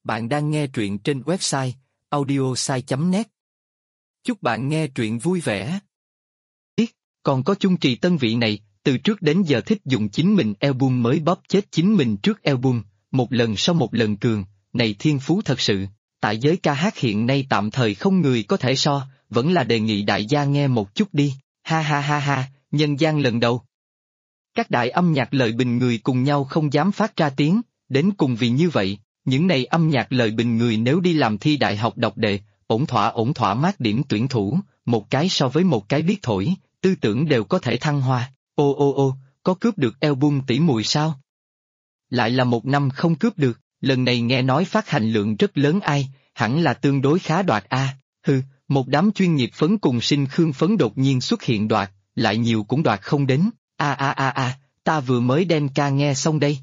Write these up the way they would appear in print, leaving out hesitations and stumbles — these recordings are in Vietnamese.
Bạn đang nghe truyện trên website audiosai.net. Chúc bạn nghe truyện vui vẻ. Còn có Chung Trì Tân vị này, từ trước đến giờ thích dùng chính mình album mới bóp chết chính mình trước album, một lần sau một lần cường, này thiên phú thật sự. Tại giới ca hát hiện nay tạm thời không người có thể so, vẫn là đề nghị đại gia nghe một chút đi, ha ha ha ha, nhân gian lần đầu. Các đại âm nhạc lời bình người cùng nhau không dám phát ra tiếng, đến cùng vì như vậy, những này âm nhạc lời bình người nếu đi làm thi đại học đọc đề, ổn thỏa mát điểm tuyển thủ, một cái so với một cái biết thổi, tư tưởng đều có thể thăng hoa. Ô, có cướp được album tỷ muội sao? Lại là một năm không cướp được, lần này nghe nói phát hành lượng rất lớn ai, hẳn là tương đối khá đoạt a. Một đám chuyên nghiệp phấn cùng sinh khương phấn đột nhiên xuất hiện đoạt, lại nhiều cũng đoạt không đến, ta vừa mới đem ca nghe xong đây.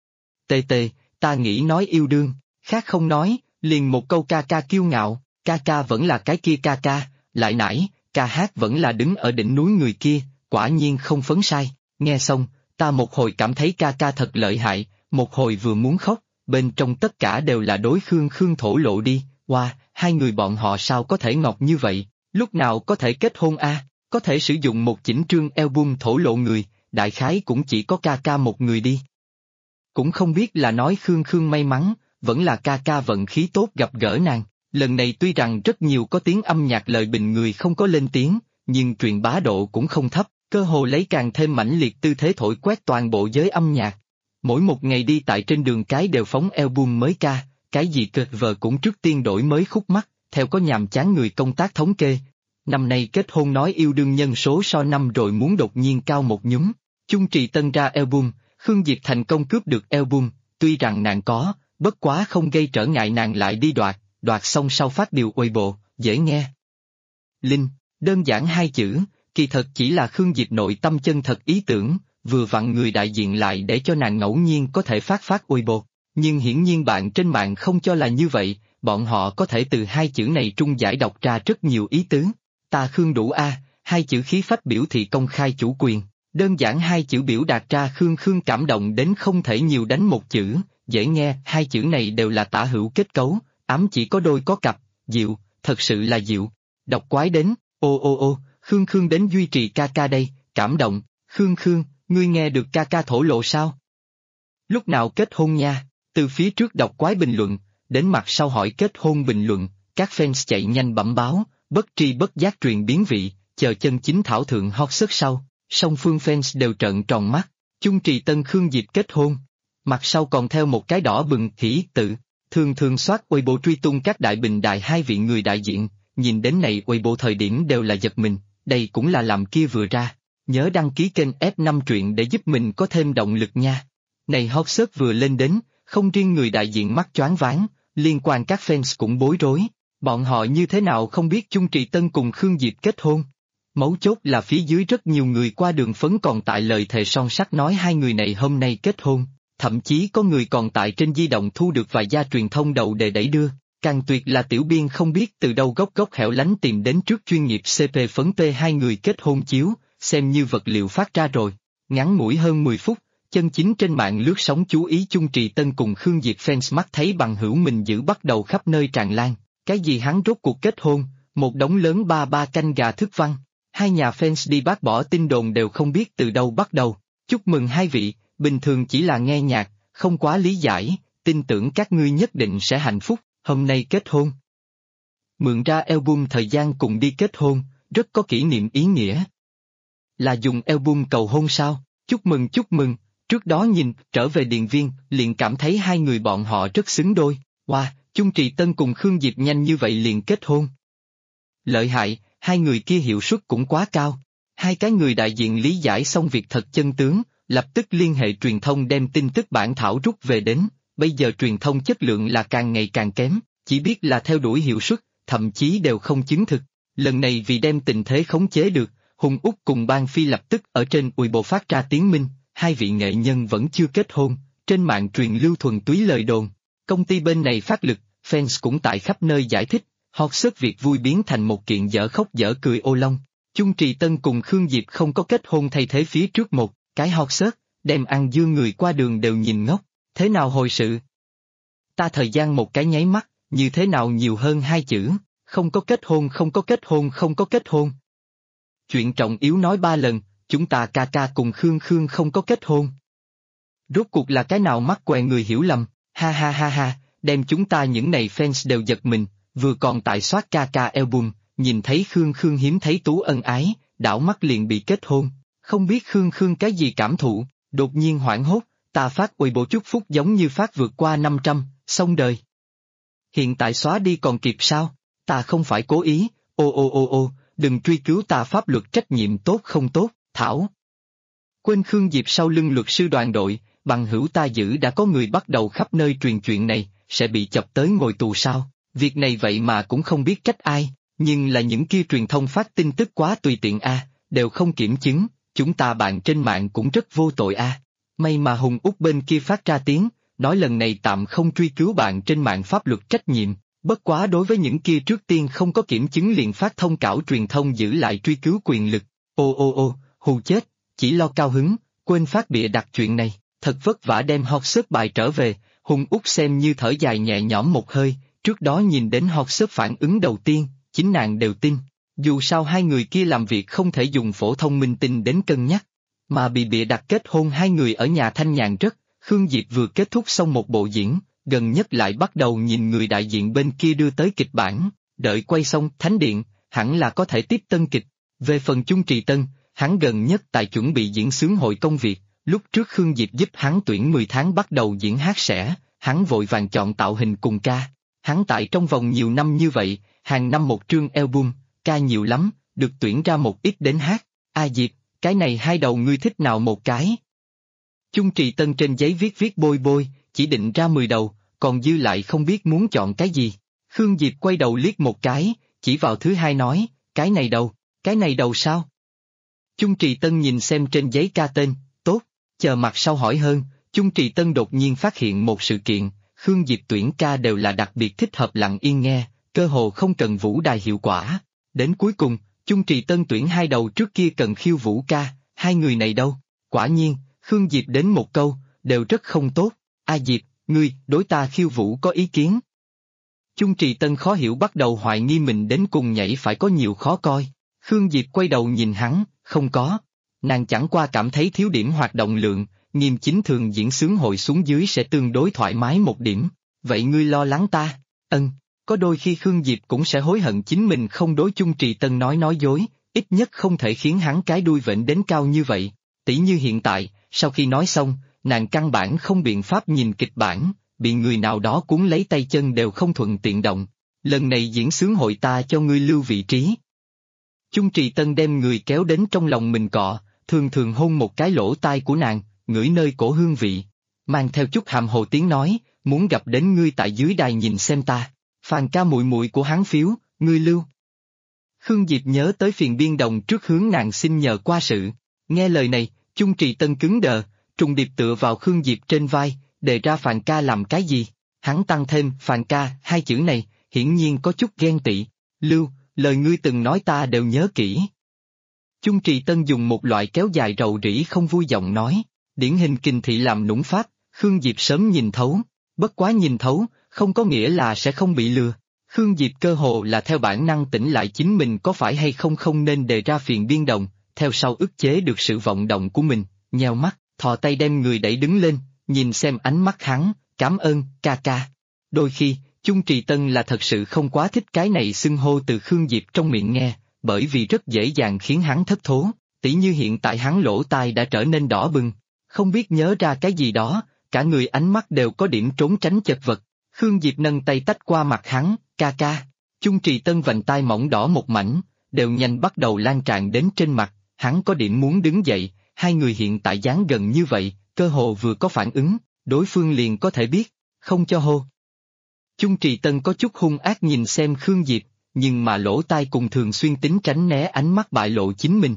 Ta nghĩ nói yêu đương, khác không nói, liền một câu ca ca kiêu ngạo, ca vẫn là cái kia ca, lại nãy, ca hát vẫn là đứng ở đỉnh núi người kia, quả nhiên không phấn sai, nghe xong, ta một hồi cảm thấy ca thật lợi hại, một hồi vừa muốn khóc, bên trong tất cả đều là đối khương thổ lộ đi, hai người bọn họ sao có thể ngọt như vậy, lúc nào có thể kết hôn a? Có thể sử dụng một chỉnh trương album thổ lộ người, đại khái cũng chỉ có ca một người đi. Cũng không biết là nói Khương may mắn, vẫn là ca vận khí tốt gặp gỡ nàng. Lần này tuy rằng rất nhiều có tiếng âm nhạc lời bình người không có lên tiếng, nhưng truyền bá độ cũng không thấp, cơ hồ lấy càng thêm mãnh liệt tư thế thổi quét toàn bộ giới âm nhạc. Mỗi một ngày đi tại trên đường cái đều phóng album mới ca, cái gì cực vờ cũng trước tiên đổi mới khúc mắc, theo có nhàm chán người công tác thống kê. Năm nay kết hôn nói yêu đương nhân số so năm rồi muốn đột nhiên cao một nhúm. Chung Trì Tân ra album, Khương Diệp thành công cướp được album, tuy rằng nàng có, bất quá không gây trở ngại nàng lại đi đoạt xong sau phát điều Weibo, dễ nghe. Linh, đơn giản hai chữ, kỳ thật chỉ là Khương Diệp nội tâm chân thật ý tưởng, vừa vặn người đại diện lại để cho nàng ngẫu nhiên có thể phát Weibo, nhưng hiển nhiên bạn trên mạng không cho là như vậy, bọn họ có thể từ hai chữ này trung giải đọc ra rất nhiều ý tứ. Ta Khương đủ a, hai chữ khí phách biểu thị công khai chủ quyền, đơn giản hai chữ biểu đạt ra Khương cảm động đến không thể nhiều đánh một chữ, dễ nghe, hai chữ này đều là tả hữu kết cấu, ám chỉ có đôi có cặp, dịu, thật sự là dịu. Đọc quái đến, ô, Khương đến duy trì ca đây, cảm động, Khương, ngươi nghe được ca thổ lộ sao? Lúc nào kết hôn nha, từ phía trước đọc quái bình luận, đến mặt sau hỏi kết hôn bình luận, các fans chạy nhanh bẩm báo, bất tri bất giác truyền biến vị, chờ chân chính thảo thượng hot search sau, song phương fans đều trợn tròn mắt, Chung Trì Tân Khương Diệp kết hôn. Mặt sau còn theo một cái đỏ bừng hỉ tự, thường soát Weibo truy tung các đại bình đại hai vị người đại diện, nhìn đến này Weibo thời điểm đều là giật mình, đây cũng là làm kia vừa ra, nhớ đăng ký kênh F5 truyện để giúp mình có thêm động lực nha. Này hot search vừa lên đến, không riêng người đại diện mắt choáng váng, liên quan các fans cũng bối rối, bọn họ như thế nào không biết Chung Trì Tân cùng Khương Diệp kết hôn. Mấu chốt là phía dưới rất nhiều người qua đường phấn còn tại lời thề son sắt nói hai người này hôm nay kết hôn, thậm chí có người còn tại trên di động thu được vài gia truyền thông đầu để đẩy đưa, càng tuyệt là tiểu biên không biết từ đâu góc hẻo lánh tìm đến trước chuyên nghiệp CP phấn P hai người kết hôn chiếu, xem như vật liệu phát ra rồi, ngắn ngủi hơn 10 phút, chân chính trên mạng lướt sóng chú ý Chung Trì Tân cùng Khương Diệp fans mắt thấy bằng hữu mình giữ bắt đầu khắp nơi tràn lan, cái gì hắn rốt cuộc kết hôn, một đống lớn ba canh gà thức văn. Hai nhà fans đi bác bỏ tin đồn đều không biết từ đâu bắt đầu, chúc mừng hai vị, bình thường chỉ là nghe nhạc, không quá lý giải, tin tưởng các ngươi nhất định sẽ hạnh phúc, hôm nay kết hôn. Mượn ra album thời gian cùng đi kết hôn, rất có kỷ niệm ý nghĩa. Là dùng album cầu hôn sao, chúc mừng, trước đó nhìn, trở về điện viên, liền cảm thấy hai người bọn họ rất xứng đôi, Chung Trì Tân cùng Khương Diệp nhanh như vậy liền kết hôn. Lợi hại. Hai người kia hiệu suất cũng quá cao. Hai cái người đại diện lý giải xong việc thật chân tướng, lập tức liên hệ truyền thông đem tin tức bản thảo rút về đến, bây giờ truyền thông chất lượng là càng ngày càng kém, chỉ biết là theo đuổi hiệu suất, thậm chí đều không chứng thực. Lần này vì đem tình thế khống chế được, Hùng Úc cùng Ban Phi lập tức ở trên Weibo phát ra tiếng minh, hai vị nghệ nhân vẫn chưa kết hôn, trên mạng truyền lưu thuần túy lời đồn. Công ty bên này phát lực, fans cũng tại khắp nơi giải thích. Hot search việc vui biến thành một kiện dở khóc dở cười ô long. Chung Trì Tân cùng Khương Diệp không có kết hôn thay thế phía trước một cái hot search, đem ăn dưa người qua đường đều nhìn ngốc, thế nào hồi sự? Ta thời gian một cái nháy mắt, như thế nào nhiều hơn hai chữ, không có kết hôn không có kết hôn không có kết hôn. Chuyện trọng yếu nói ba lần, chúng ta ca ca cùng Khương Khương không có kết hôn. Rốt cuộc là cái nào mắc què người hiểu lầm, ha ha ha ha, đem chúng ta những này fans đều giật mình, vừa còn tại soát ca ca album, nhìn thấy Khương Khương hiếm thấy tú ân ái, đảo mắt liền bị kết hôn, không biết Khương Khương cái gì cảm thụ, đột nhiên hoảng hốt, ta phát bộ chúc phúc giống như phát vượt qua 500, xong đời. Hiện tại xóa đi còn kịp sao, ta không phải cố ý, ô, đừng truy cứu ta pháp luật trách nhiệm tốt không tốt, Thảo. Quên Khương Diệp sau lưng luật sư đoàn đội, bằng hữu ta giữ đã có người bắt đầu khắp nơi truyền chuyện này, sẽ bị chọc tới ngồi tù sao, việc này vậy mà cũng không biết trách ai, nhưng là những kia truyền thông phát tin tức quá tùy tiện đều không kiểm chứng, chúng ta bạn trên mạng cũng rất vô tội May mà Hùng Úc bên kia phát ra tiếng, nói lần này tạm không truy cứu bạn trên mạng pháp luật trách nhiệm, bất quá đối với những kia trước tiên không có kiểm chứng liền phát thông cáo truyền thông giữ lại truy cứu quyền lực, ô, hù chết, chỉ lo cao hứng, quên phát bịa đặt chuyện này, thật vất vả đem hot search bài trở về, Hùng Úc xem như thở dài nhẹ nhõm một hơi, trước đó nhìn đến hot search phản ứng đầu tiên, chính nàng đều tin, dù sao hai người kia làm việc không thể dùng phổ thông minh tinh đến cân nhắc, mà bị bịa đặt kết hôn hai người ở nhà thanh nhàn rất, Khương Diệp vừa kết thúc xong một bộ diễn, gần nhất lại bắt đầu nhìn người đại diện bên kia đưa tới kịch bản, đợi quay xong Thánh Điện, hẳn là có thể tiếp tân kịch, về phần Chung Trì Tân, hắn gần nhất tại chuẩn bị diễn xướng hội công việc, lúc trước Khương Diệp giúp hắn tuyển 10 tháng bắt đầu diễn hát sẽ, hắn vội vàng chọn tạo hình cùng ca, hắn tại trong vòng nhiều năm như vậy, hàng năm một trương album, ca nhiều lắm, được tuyển ra một ít đến hát, Diệp, cái này hai đầu ngươi thích nào một cái? Chung Trì Tân trên giấy viết bôi, chỉ định ra 10 đầu, còn dư lại không biết muốn chọn cái gì. Khương Diệp quay đầu liếc một cái, chỉ vào thứ hai nói, cái này đầu sao? Chung Trì Tân nhìn xem trên giấy ca tên, tốt, chờ mặt sau hỏi hơn, Chung Trì Tân đột nhiên phát hiện một sự kiện, Khương Diệp tuyển ca đều là đặc biệt thích hợp lặng yên nghe, cơ hồ không cần vũ đài hiệu quả. Đến cuối cùng, Chung Trì Tân tuyển hai đầu trước kia cần khiêu vũ ca, hai người này đâu? Quả nhiên, Khương Diệp đến một câu, đều rất không tốt, Diệp, ngươi, đối ta khiêu vũ có ý kiến? Chung Trì Tân khó hiểu bắt đầu hoài nghi mình đến cùng nhảy phải có nhiều khó coi, Khương Diệp quay đầu nhìn hắn, không có, nàng chẳng qua cảm thấy thiếu điểm hoạt động lượng, nghiêm chính thường diễn xướng hội xuống dưới sẽ tương đối thoải mái một điểm, vậy ngươi lo lắng ta? Có đôi khi Khương Diệp cũng sẽ hối hận chính mình không đối Chung Trì Tân nói dối, ít nhất không thể khiến hắn cái đuôi vểnh đến cao như vậy, tỉ như hiện tại, sau khi nói xong, nàng căn bản không biện pháp nhìn kịch bản, bị người nào đó cuốn lấy tay chân đều không thuận tiện động, lần này diễn xướng hội ta cho ngươi lưu vị trí. Chung Trì Tân đem người kéo đến trong lòng mình cọ, thường thường hôn một cái lỗ tai của nàng, ngửi nơi cổ hương vị, mang theo chút hàm hồ tiếng nói, muốn gặp đến ngươi tại dưới đài nhìn xem ta, Phàn ca muội muội của hắn phiếu, ngươi lưu. Khương Diệp nhớ tới Phiền Biên Đồng trước hướng nàng xin nhờ qua sự, nghe lời này, Chung Trì Tân cứng đờ, trùng điệp tựa vào Khương Diệp trên vai, đề ra Phàn ca làm cái gì, hắn tăng thêm Phàn ca hai chữ này, hiển nhiên có chút ghen tị, lưu, lời ngươi từng nói ta đều nhớ kỹ. Chung Trì Tân dùng một loại kéo dài rầu rĩ không vui giọng nói, điển hình kinh thị làm nũng pháp, Khương Diệp sớm nhìn thấu, bất quá nhìn thấu, không có nghĩa là sẽ không bị lừa. Khương Diệp cơ hồ là theo bản năng tỉnh lại chính mình có phải hay không nên đề ra Phiền Biên Đồng, theo sau ức chế được sự vọng động của mình, nheo mắt, thò tay đem người đẩy đứng lên, nhìn xem ánh mắt hắn, cảm ơn, ca ca. Đôi khi, Chung Trì Tân là thật sự không quá thích cái này xưng hô từ Khương Diệp trong miệng nghe, bởi vì rất dễ dàng khiến hắn thất thố, tỉ như hiện tại hắn lỗ tai đã trở nên đỏ bừng, không biết nhớ ra cái gì đó, cả người ánh mắt đều có điểm trốn tránh chật vật. Khương Diệp nâng tay tách qua mặt hắn, ca ca. Chung Trì Tân vành tai mỏng đỏ một mảnh, đều nhanh bắt đầu lan tràn đến trên mặt, hắn có điểm muốn đứng dậy, hai người hiện tại dáng gần như vậy, cơ hồ vừa có phản ứng, đối phương liền có thể biết, không cho hô. Chung Trì Tân có chút hung ác nhìn xem Khương Diệp, nhưng mà lỗ tai cùng thường xuyên tính tránh né ánh mắt bại lộ chính mình,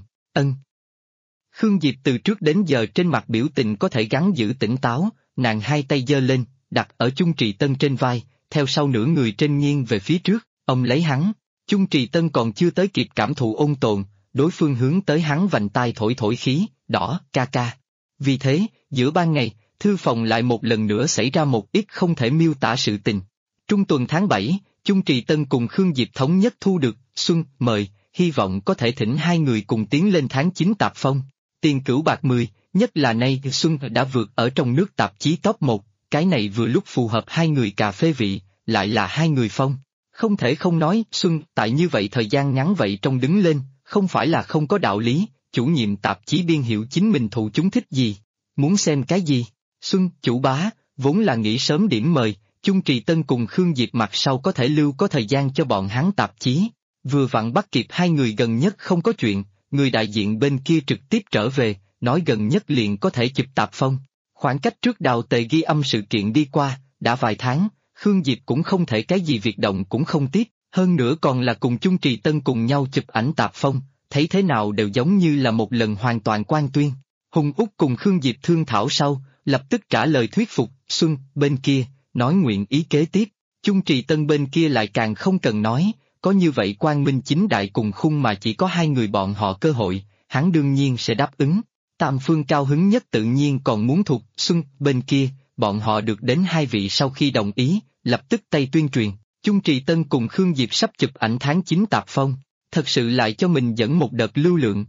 Khương Diệp từ trước đến giờ trên mặt biểu tình có thể gắng giữ tỉnh táo, nàng hai tay giơ lên, đặt ở Chung Trì Tân trên vai, theo sau nửa người trên nghiêng về phía trước, ông lấy hắn. Chung Trì Tân còn chưa tới kịp cảm thụ ôn tồn, đối phương hướng tới hắn vành tai thổi khí, đỏ, ca ca. Vì thế, giữa ban ngày, thư phòng lại một lần nữa xảy ra một ít không thể miêu tả sự tình. Trung tuần tháng 7, Chung Trì Tân cùng Khương Diệp thống nhất thu được Xuân mời, hy vọng có thể thỉnh hai người cùng tiến lên tháng 9 tạp phong. Tiền cửu bạc 10, nhất là nay Xuân đã vượt ở trong nước tạp chí top 1, cái này vừa lúc phù hợp hai người cà phê vị, lại là hai người phong. Không thể không nói, Xuân tại như vậy thời gian ngắn vậy trong đứng lên, không phải là không có đạo lý, chủ nhiệm tạp chí biên hiểu chính mình thụ chúng thích gì, muốn xem cái gì. Xuân, chủ bá, vốn là nghĩ sớm điểm mời, Chung Trì Tân cùng Khương Diệp mặt sau có thể lưu có thời gian cho bọn hắn tạp chí. Vừa vặn bắt kịp hai người gần nhất không có chuyện, người đại diện bên kia trực tiếp trở về, nói gần nhất liền có thể chụp tạp phong. Khoảng cách trước Đào Tề ghi âm sự kiện đi qua, đã vài tháng, Khương Diệp cũng không thể cái gì việc động cũng không tiếp, hơn nữa còn là cùng Chung Trì Tân cùng nhau chụp ảnh tạp phong, thấy thế nào đều giống như là một lần hoàn toàn quan tuyên. Hùng Úc cùng Khương Diệp thương thảo sau, lập tức trả lời thuyết phục, Xuân, bên kia, nói nguyện ý kế tiếp, Chung Trì Tân bên kia lại càng không cần nói, có như vậy quang minh chính đại cùng khung mà chỉ có hai người bọn họ cơ hội, hắn đương nhiên sẽ đáp ứng. Tam Phương cao hứng nhất tự nhiên còn muốn thuộc Xuân, bên kia, bọn họ được đến hai vị sau khi đồng ý, lập tức tay tuyên truyền, Chung Trì Tân cùng Khương Diệp sắp chụp ảnh tháng 9 tạp phong, thật sự lại cho mình dẫn một đợt lưu lượng,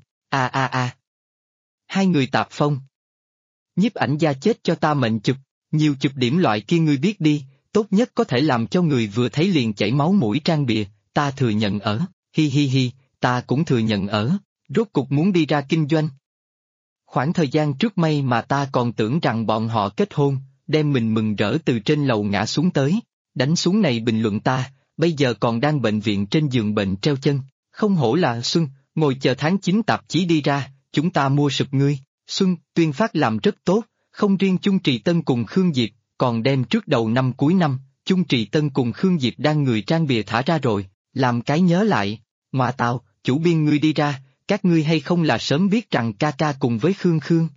Hai người tạp phong. Nhiếp ảnh gia chết cho ta mệnh chụp, nhiều chụp điểm loại kia ngươi biết đi, tốt nhất có thể làm cho người vừa thấy liền chảy máu mũi trang bìa, ta thừa nhận ở, hi, ta cũng thừa nhận ở, rốt cục muốn đi ra kinh doanh. Khoảng thời gian trước may mà ta còn tưởng rằng bọn họ kết hôn, đem mình mừng rỡ từ trên lầu ngã xuống tới, đánh xuống này bình luận ta, bây giờ còn đang bệnh viện trên giường bệnh treo chân, không hổ là Xuân, ngồi chờ tháng 9 tạp chí đi ra, chúng ta mua sụp ngươi. Xuân, tuyên phát làm rất tốt, không riêng Chung Trì Tân cùng Khương Diệp, còn đem trước đầu năm cuối năm, Chung Trì Tân cùng Khương Diệp đang người trang bìa thả ra rồi, làm cái nhớ lại, ngoại tạo, chủ biên ngươi đi ra, các ngươi hay không là sớm biết rằng ca ca cùng với Khương Khương.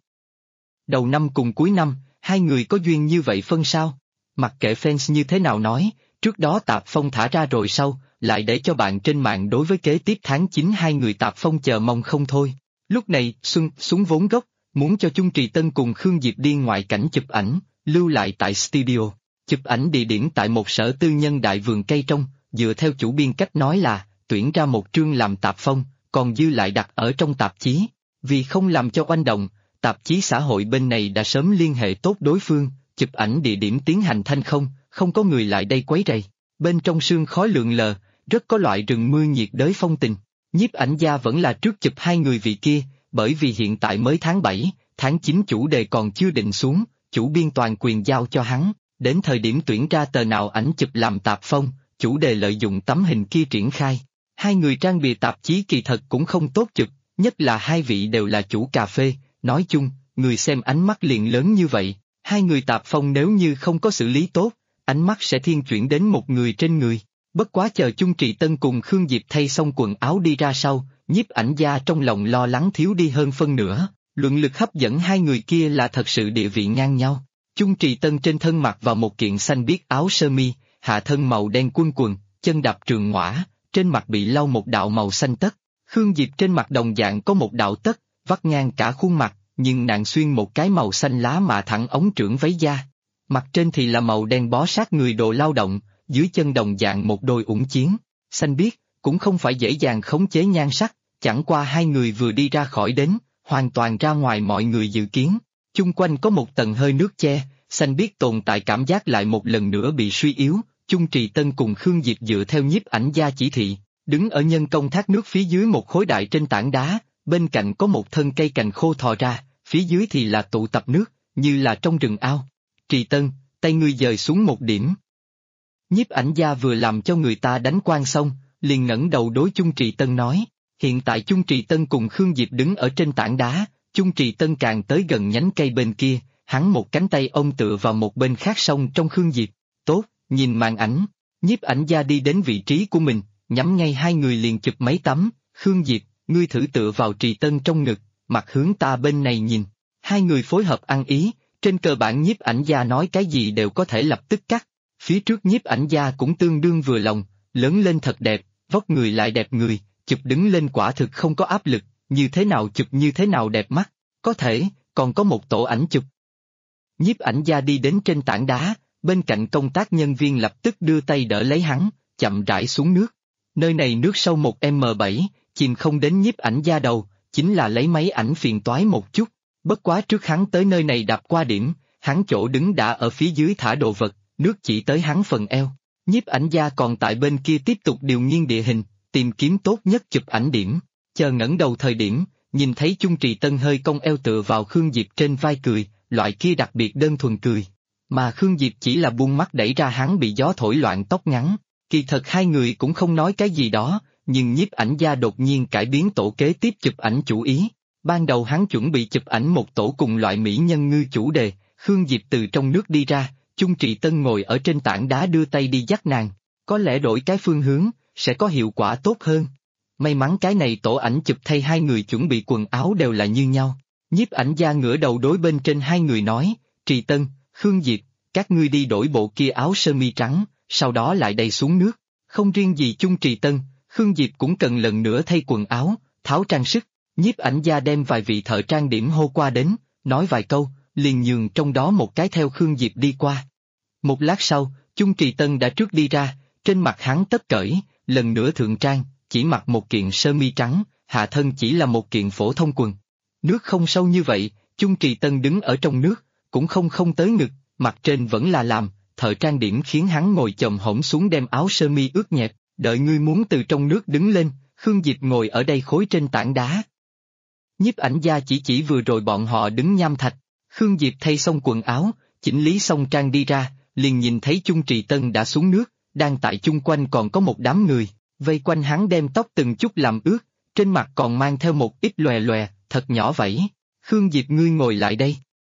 Đầu năm cùng cuối năm, hai người có duyên như vậy phân sao? Mặc kệ fans như thế nào nói, trước đó tạp phong thả ra rồi sau, lại để cho bạn trên mạng đối với kế tiếp tháng 9 hai người tạp phong chờ mong không thôi. Lúc này, Xuân xuống vốn gốc, muốn cho Chung Trì Tân cùng Khương Diệp đi ngoại cảnh chụp ảnh, lưu lại tại studio. Chụp ảnh địa điểm tại một sở tư nhân đại vườn cây trong, dựa theo chủ biên cách nói là, tuyển ra một chương làm tạp phong, còn dư lại đặt ở trong tạp chí. Vì không làm cho oanh động, tạp chí xã hội bên này đã sớm liên hệ tốt đối phương, chụp ảnh địa điểm tiến hành thanh không có người lại đây quấy rầy. Bên trong sương khói lượn lờ, rất có loại rừng mưa nhiệt đới phong tình. Nhiếp ảnh gia vẫn là trước chụp hai người vị kia, bởi vì hiện tại mới tháng 7, tháng 9 chủ đề còn chưa định xuống, chủ biên toàn quyền giao cho hắn, đến thời điểm tuyển ra tờ nào ảnh chụp làm tạp phong, chủ đề lợi dụng tấm hình kia triển khai. Hai người trang bìa tạp chí kỳ thật cũng không tốt chụp, nhất là hai vị đều là chủ cà phê, nói chung, người xem ánh mắt liền lớn như vậy, hai người tạp phong nếu như không có xử lý tốt, ánh mắt sẽ thiên chuyển đến một người trên người. Bất quá chờ Chung Trì Tân cùng Khương Diệp thay xong quần áo đi ra sau, nhiếp ảnh gia trong lòng lo lắng thiếu đi hơn phân nửa, luận lực hấp dẫn hai người kia là thật sự địa vị ngang nhau. Chung Trì Tân trên thân mặc vào một kiện xanh biếc áo sơ mi, hạ thân màu đen quân quần, chân đạp trường ngõa, trên mặt bị lau một đạo màu xanh tất. Khương Diệp trên mặt đồng dạng có một đạo tất, vắt ngang cả khuôn mặt, nhưng nàng xuyên một cái màu xanh lá mà thẳng ống trưởng váy da. Mặt trên thì là màu đen bó sát người đồ lao động, dưới chân đồng dạng một đôi ủng chiến, xanh biếc, cũng không phải dễ dàng khống chế nhan sắc, chẳng qua hai người vừa đi ra khỏi đến, hoàn toàn ra ngoài mọi người dự kiến. Chung quanh có một tầng hơi nước che, xanh biếc tồn tại cảm giác lại một lần nữa bị suy yếu. Chung Trì Tân cùng Khương Diệp dựa theo nhiếp ảnh gia chỉ thị, đứng ở nhân công thác nước phía dưới một khối đại trên tảng đá, bên cạnh có một thân cây cành khô thò ra, phía dưới thì là tụ tập nước, như là trong rừng ao. Trì Tân, tay ngươi dời xuống một điểm. Nhiếp ảnh gia vừa làm cho người ta đánh quan xong, liền ngẩng đầu đối Chung Trì Tân nói, hiện tại Chung Trì Tân cùng Khương Diệp đứng ở trên tảng đá, Chung Trì Tân càng tới gần nhánh cây bên kia, hắn một cánh tay ôm tựa vào một bên khác song trong Khương Diệp, tốt, nhìn màn ảnh, nhiếp ảnh gia đi đến vị trí của mình, nhắm ngay hai người liền chụp mấy tấm, Khương Diệp, ngươi thử tựa vào Trì Tân trong ngực, mặt hướng ta bên này nhìn, hai người phối hợp ăn ý, trên cơ bản nhiếp ảnh gia nói cái gì đều có thể lập tức cắt. Phía trước nhiếp ảnh gia cũng tương đương vừa lòng, lớn lên thật đẹp, vóc người lại đẹp người, chụp đứng lên quả thực không có áp lực, như thế nào chụp như thế nào đẹp mắt, có thể, còn có một tổ ảnh chụp. Nhiếp ảnh gia đi đến trên tảng đá, bên cạnh công tác nhân viên lập tức đưa tay đỡ lấy hắn, chậm rãi xuống nước. Nơi này nước sâu 1m7, chìm không đến nhiếp ảnh gia đầu, chính là lấy máy ảnh phiền toái một chút. Bất quá trước hắn tới nơi này đạp qua điểm, hắn chỗ đứng đã ở phía dưới thả đồ vật, nước chỉ tới hắn phần eo. Nhiếp ảnh gia còn tại bên kia tiếp tục điều nghiên địa hình, tìm kiếm tốt nhất chụp ảnh điểm. Chờ ngẩng đầu thời điểm, nhìn thấy Chung Trì Tân hơi cong eo tựa vào Khương Diệp trên vai cười, loại kia đặc biệt đơn thuần cười. Mà Khương Diệp chỉ là buông mắt đẩy ra hắn bị gió thổi loạn tóc ngắn. Kỳ thật hai người cũng không nói cái gì đó, nhưng nhiếp ảnh gia đột nhiên cải biến tổ kế tiếp chụp ảnh chủ ý. Ban đầu hắn chuẩn bị chụp ảnh một tổ cùng loại mỹ nhân ngư chủ đề, Khương Diệp từ trong nước đi ra, Chung Trì Tân ngồi ở trên tảng đá đưa tay đi dắt nàng, có lẽ đổi cái phương hướng, sẽ có hiệu quả tốt hơn. May mắn cái này tổ ảnh chụp thay hai người chuẩn bị quần áo đều là như nhau. Nhiếp ảnh gia ngửa đầu đối bên trên hai người nói, Trì Tân, Khương Diệp, các ngươi đi đổi bộ kia áo sơ mi trắng, sau đó lại đầy xuống nước. Không riêng gì Chung Trì Tân, Khương Diệp cũng cần lần nữa thay quần áo, tháo trang sức. Nhiếp ảnh gia đem vài vị thợ trang điểm hô qua đến, nói vài câu, liền nhường trong đó một cái theo Khương Diệp đi qua. Một lát sau, Chung Trì Tân đã trước đi ra, trên mặt hắn tất cởi, lần nữa thượng trang, chỉ mặc một kiện sơ mi trắng, hạ thân chỉ là một kiện phổ thông quần. Nước không sâu như vậy, Chung Trì Tân đứng ở trong nước, cũng không tới ngực, mặt trên vẫn là làm, thợ trang điểm khiến hắn ngồi chồm hổm xuống đem áo sơ mi ướt nhẹp, đợi ngươi muốn từ trong nước đứng lên, Khương Diệp ngồi ở đây khối trên tảng đá. Nhiếp ảnh gia chỉ vừa rồi bọn họ đứng nham thạch, Khương Diệp thay xong quần áo, chỉnh lý xong trang đi ra, liền nhìn thấy Chung Trì Tân đã xuống nước, đang tại chung quanh còn có một đám người, vây quanh hắn đem tóc từng chút làm ướt, trên mặt còn mang theo một ít lòe lòe, thật nhỏ vậy. Khương Diệp ngươi ngồi lại đây.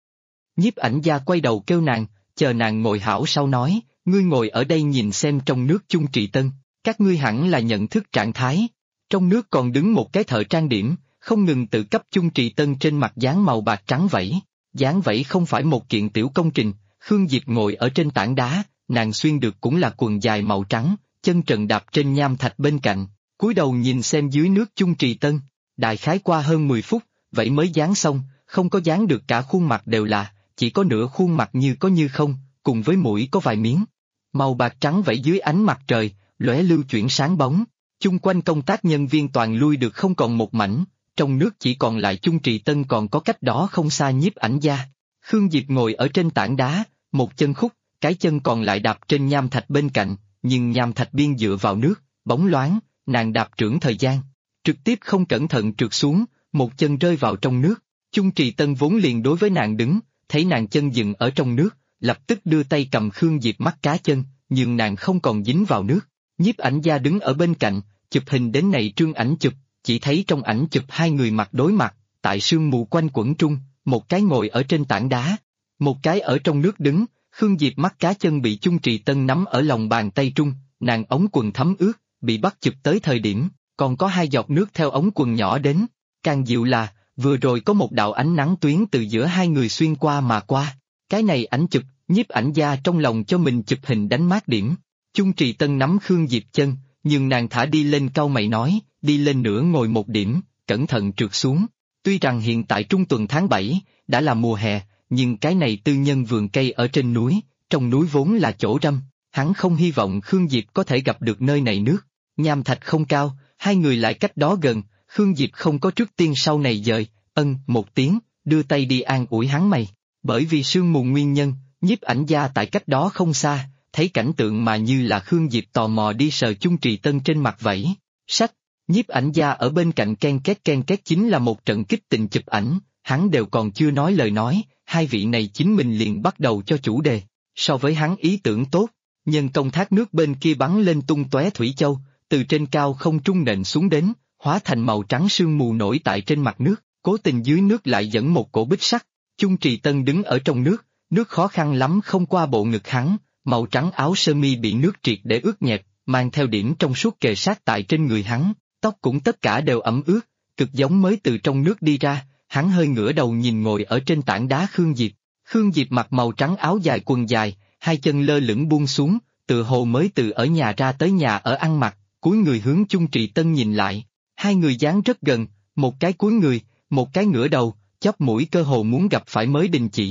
Nhiếp ảnh gia quay đầu kêu nàng, chờ nàng ngồi hảo sau nói, ngươi ngồi ở đây nhìn xem trong nước Chung Trì Tân, các ngươi hẳn là nhận thức trạng thái. Trong nước còn đứng một cái thợ trang điểm, không ngừng tự cấp Chung Trì Tân trên mặt dán màu bạc trắng vẫy. Dán vẫy không phải một kiện tiểu công trình, Khương Diệp ngồi ở trên tảng đá, nàng xuyên được cũng là quần dài màu trắng, chân trần đạp trên nham thạch bên cạnh, cúi đầu nhìn xem dưới nước Chung Trì Tân. Đại khái qua hơn 10 phút, vậy mới dán xong, không có dán được cả khuôn mặt đều là, chỉ có nửa khuôn mặt như có như không, cùng với mũi có vài miếng. Màu bạc trắng vẫy dưới ánh mặt trời, lóe lưu chuyển sáng bóng, chung quanh công tác nhân viên toàn lui được không còn một mảnh, trong nước chỉ còn lại Chung Trì Tân còn có cách đó không xa nhiếp ảnh gia. Khương Diệp ngồi ở trên tảng đá, một chân khúc, cái chân còn lại đạp trên nham thạch bên cạnh, nhưng nham thạch biên dựa vào nước, bóng loáng, nàng đạp trưởng thời gian, trực tiếp không cẩn thận trượt xuống, một chân rơi vào trong nước. Chung Trì Tân vốn liền đối với nàng đứng, thấy nàng chân dừng ở trong nước, lập tức đưa tay cầm Khương Diệp mắt cá chân, nhưng nàng không còn dính vào nước. Nhiếp ảnh gia đứng ở bên cạnh, chụp hình đến này trương ảnh chụp, chỉ thấy trong ảnh chụp hai người mặt đối mặt, tại sương mù quanh quẩn trung, một cái ngồi ở trên tảng đá, một cái ở trong nước đứng. Khương Diệp mắt cá chân bị Chung Trì Tân nắm ở lòng bàn tay trung, nàng ống quần thấm ướt, bị bắt chụp tới thời điểm, còn có hai giọt nước theo ống quần nhỏ đến. Càng dịu là, vừa rồi có một đạo ánh nắng tuyến từ giữa hai người xuyên qua mà qua. Cái này ảnh chụp, nhiếp ảnh gia trong lòng cho mình chụp hình đánh mát điểm. Chung Trì Tân nắm Khương Diệp chân, nhưng nàng thả đi lên cau mày nói, đi lên nữa ngồi một điểm, cẩn thận trượt xuống. Tuy rằng hiện tại trung tuần tháng 7, đã là mùa hè, nhưng cái này tư nhân vườn cây ở trên núi, trong núi vốn là chỗ râm, hắn không hy vọng Khương Diệp có thể gặp được nơi này nước. Nham thạch không cao, hai người lại cách đó gần, Khương Diệp không có trước tiên sau này dời, một tiếng, đưa tay đi an ủi hắn mày. Bởi vì sương mù nguyên nhân, nhiếp ảnh gia tại cách đó không xa, thấy cảnh tượng mà như là Khương Diệp tò mò đi sờ Chung Trì Tân trên mặt vẫy. Sách, nhiếp ảnh gia ở bên cạnh ken két chính là một trận kích tình chụp ảnh, hắn đều còn chưa nói lời nói, hai vị này chính mình liền bắt đầu cho chủ đề. So với hắn ý tưởng tốt, nhân công thác nước bên kia bắn lên tung tóe thủy châu, từ trên cao không trung nện xuống đến, hóa thành màu trắng sương mù nổi tại trên mặt nước, cố tình dưới nước lại dẫn một cổ bích sắc. Chung Trì Tân đứng ở trong nước, nước khó khăn lắm không qua bộ ngực hắn, màu trắng áo sơ mi bị nước triệt để ướt nhẹp, mang theo điểm trong suốt kề sát tại trên người hắn, tóc cũng tất cả đều ẩm ướt, cực giống mới từ trong nước đi ra. Hắn hơi ngửa đầu nhìn ngồi ở trên tảng đá Khương Diệp. Khương Diệp mặc màu trắng áo dài quần dài, hai chân lơ lửng buông xuống, tự hồ mới từ ở nhà ra tới nhà ở ăn mặc, cúi người hướng Chung Trì Tân nhìn lại. Hai người dán rất gần, một cái cúi người, một cái ngửa đầu, chóp mũi cơ hồ muốn gặp phải mới đình chỉ.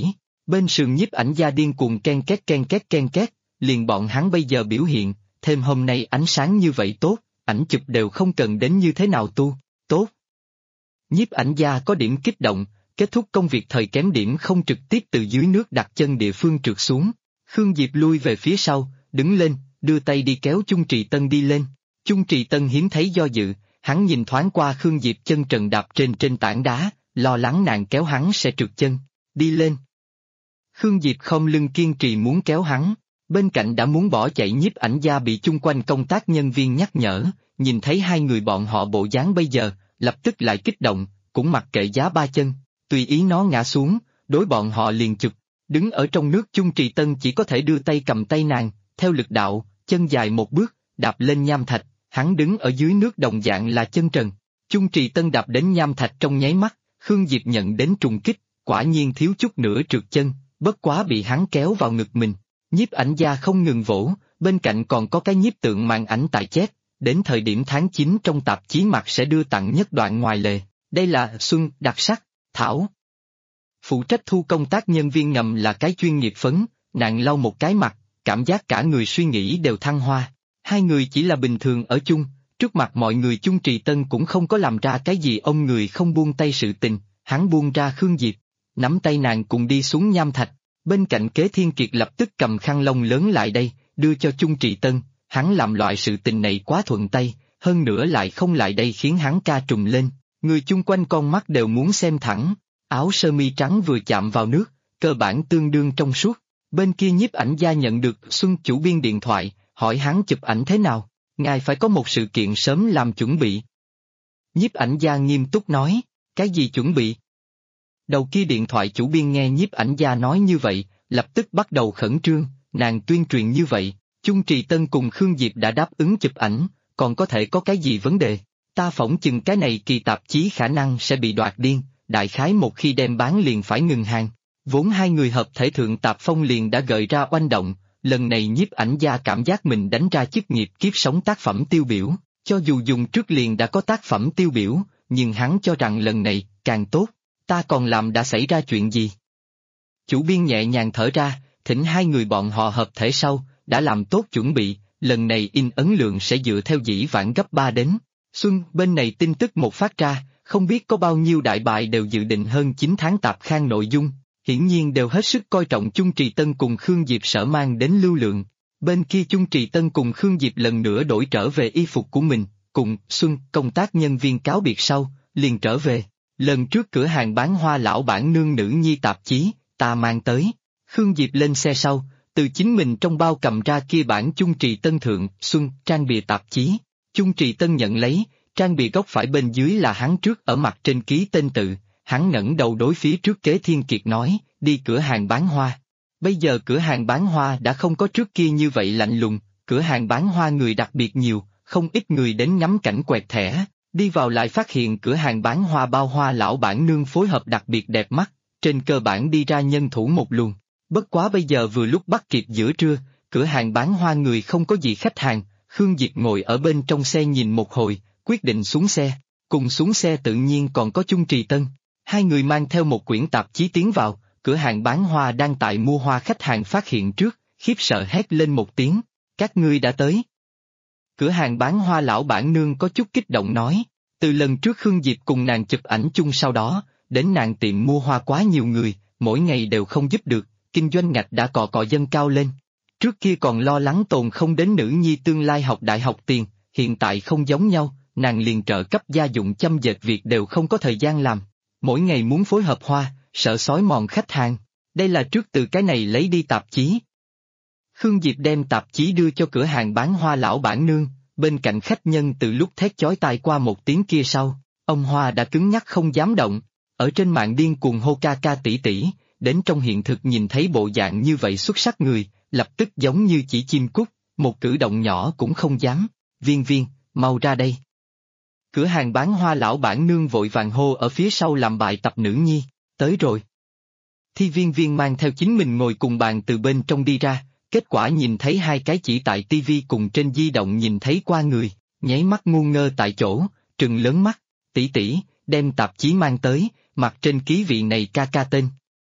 Bên sườn nhiếp ảnh gia điên cuồng ken két, liền bọn hắn bây giờ biểu hiện, thêm hôm nay ánh sáng như vậy tốt, ảnh chụp đều không cần đến như thế nào tu, tốt. Nhiếp ảnh gia có điểm kích động, kết thúc công việc thời kém điểm không trực tiếp từ dưới nước đặt chân địa phương trượt xuống. Khương Diệp lui về phía sau, đứng lên, đưa tay đi kéo Chung Trì Tân đi lên. Chung Trì Tân hiếm thấy do dự, hắn nhìn thoáng qua Khương Diệp chân trần đạp trên tảng đá, lo lắng nàng kéo hắn sẽ trượt chân. Đi lên. Khương Diệp không lưng kiên trì muốn kéo hắn, bên cạnh đã muốn bỏ chạy nhiếp ảnh gia bị chung quanh công tác nhân viên nhắc nhở, nhìn thấy hai người bọn họ bộ dáng bây giờ, lập tức lại kích động, cũng mặc kệ giá ba chân, tùy ý nó ngã xuống, đối bọn họ liền chụp. Đứng ở trong nước Chung Trì Tân chỉ có thể đưa tay cầm tay nàng, theo lực đạo, chân dài một bước, đạp lên nham thạch, hắn đứng ở dưới nước đồng dạng là chân trần. Chung Trì Tân đạp đến nham thạch trong nháy mắt, Khương Diệp nhận đến trùng kích, quả nhiên thiếu chút nữa trượt chân, bất quá bị hắn kéo vào ngực mình. Nhiếp ảnh gia không ngừng vỗ, bên cạnh còn có cái nhiếp tượng màn ảnh tại chép, đến thời điểm tháng 9 trong tạp chí mặt sẽ đưa tặng nhất đoạn ngoài lề, đây là xuân đặc sắc, thảo. Phụ trách thu công tác nhân viên ngầm là cái chuyên nghiệp phấn, nàng lau một cái mặt, cảm giác cả người suy nghĩ đều thăng hoa. Hai người chỉ là bình thường ở chung, trước mặt mọi người Chung Trì Tân cũng không có làm ra cái gì ông người không buông tay sự tình, hắn buông ra Khương Diệp, nắm tay nàng cùng đi xuống nham thạch, bên cạnh Kế Thiên Kiệt lập tức cầm khăn lông lớn lại đây, đưa cho Chung Trì Tân, hắn làm loại sự tình này quá thuận tay, hơn nữa lại không lại đây khiến hắn ca trùng lên, người chung quanh con mắt đều muốn xem thẳng. Áo sơ mi trắng vừa chạm vào nước, cơ bản tương đương trong suốt. Bên kia nhiếp ảnh gia nhận được Xuân chủ biên điện thoại, hỏi hắn chụp ảnh thế nào, ngài phải có một sự kiện sớm làm chuẩn bị. Nhiếp ảnh gia nghiêm túc nói, cái gì chuẩn bị? Đầu kia điện thoại chủ biên nghe nhiếp ảnh gia nói như vậy, lập tức bắt đầu khẩn trương, nàng tuyên truyền như vậy, Chung Trì Tân cùng Khương Diệp đã đáp ứng chụp ảnh, còn có thể có cái gì vấn đề? Ta phỏng chừng cái này kỳ tạp chí khả năng sẽ bị đoạt điên. Đại khái một khi đem bán liền phải ngừng hàng, vốn hai người hợp thể thượng tạp phong liền đã gợi ra oanh động, lần này nhiếp ảnh gia cảm giác mình đánh ra chức nghiệp kiếp sống tác phẩm tiêu biểu, cho dù dùng trước liền đã có tác phẩm tiêu biểu, nhưng hắn cho rằng lần này, càng tốt, ta còn làm đã xảy ra chuyện gì? Chủ biên nhẹ nhàng thở ra, thỉnh hai người bọn họ hợp thể sau, đã làm tốt chuẩn bị, lần này in ấn lượng sẽ dựa theo dĩ vãng gấp 3 đến. Xuân, bên này tin tức một phát ra, không biết có bao nhiêu đại bài đều dự định hơn 9 tháng tạp khang nội dung, hiển nhiên đều hết sức coi trọng Chung Trì Tân cùng Khương Diệp sở mang đến lưu lượng. Bên kia Chung Trì Tân cùng Khương Diệp lần nữa đổi trở về y phục của mình, cùng Xuân công tác nhân viên cáo biệt sau, liền trở về. Lần trước cửa hàng bán hoa lão bản nương nữ nhi tạp chí, ta mang tới. Khương Diệp lên xe sau, từ chính mình trong bao cầm ra kia bản Chung Trì Tân thượng, Xuân, trang bìa tạp chí. Chung Trì Tân nhận lấy, trang bìa góc phải bên dưới là hắn trước ở mặt trên ký tên tự, hắn ngẩng đầu đối phía trước Kế Thiên Kiệt nói, đi cửa hàng bán hoa. Bây giờ cửa hàng bán hoa đã không có trước kia như vậy lạnh lùng, cửa hàng bán hoa người đặc biệt nhiều, không ít người đến ngắm cảnh quẹt thẻ, đi vào lại phát hiện cửa hàng bán hoa bao hoa lão bản nương phối hợp đặc biệt đẹp mắt, trên cơ bản đi ra nhân thủ một luồng. Bất quá bây giờ vừa lúc bắt kịp giữa trưa, cửa hàng bán hoa người không có gì khách hàng, Khương Diệp ngồi ở bên trong xe nhìn một hồi, quyết định xuống xe, cùng xuống xe tự nhiên còn có Chung Trì Tân. Hai người mang theo một quyển tạp chí tiến vào, cửa hàng bán hoa đang tại mua hoa khách hàng phát hiện trước, khiếp sợ hét lên một tiếng, các ngươi đã tới. Cửa hàng bán hoa lão bản nương có chút kích động nói, từ lần trước Khương Diệp cùng nàng chụp ảnh chung sau đó, đến nàng tiệm mua hoa quá nhiều người, mỗi ngày đều không giúp được, kinh doanh ngạch đã cọ cọ dâng cao lên. Trước kia còn lo lắng tồn không đến nữ nhi tương lai học đại học tiền, hiện tại không giống nhau, nàng liền trợ cấp gia dụng chăm dệt việc đều không có thời gian làm. Mỗi ngày muốn phối hợp hoa, sợ xói mòn khách hàng. Đây là trước từ cái này lấy đi tạp chí. Khương Diệp đem tạp chí đưa cho cửa hàng bán hoa lão bản nương, bên cạnh khách nhân từ lúc thét chói tai qua một tiếng kia sau, ông Hoa đã cứng nhắc không dám động, ở trên mạng điên cuồng hô ca ca tỷ tỷ, đến trong hiện thực nhìn thấy bộ dạng như vậy xuất sắc người, lập tức giống như chỉ chim cút, một cử động nhỏ cũng không dám, Viên Viên, mau ra đây. Cửa hàng bán hoa lão bản nương vội vàng hô ở phía sau làm bài tập nữ nhi, tới rồi. Thi Viên Viên mang theo chính mình ngồi cùng bàn từ bên trong đi ra, kết quả nhìn thấy hai cái chỉ tại tivi cùng trên di động nhìn thấy qua người, nháy mắt ngu ngơ tại chỗ, trừng lớn mắt, tỷ tỷ, đem tạp chí mang tới, mặt trên ký vị này ca ca tên.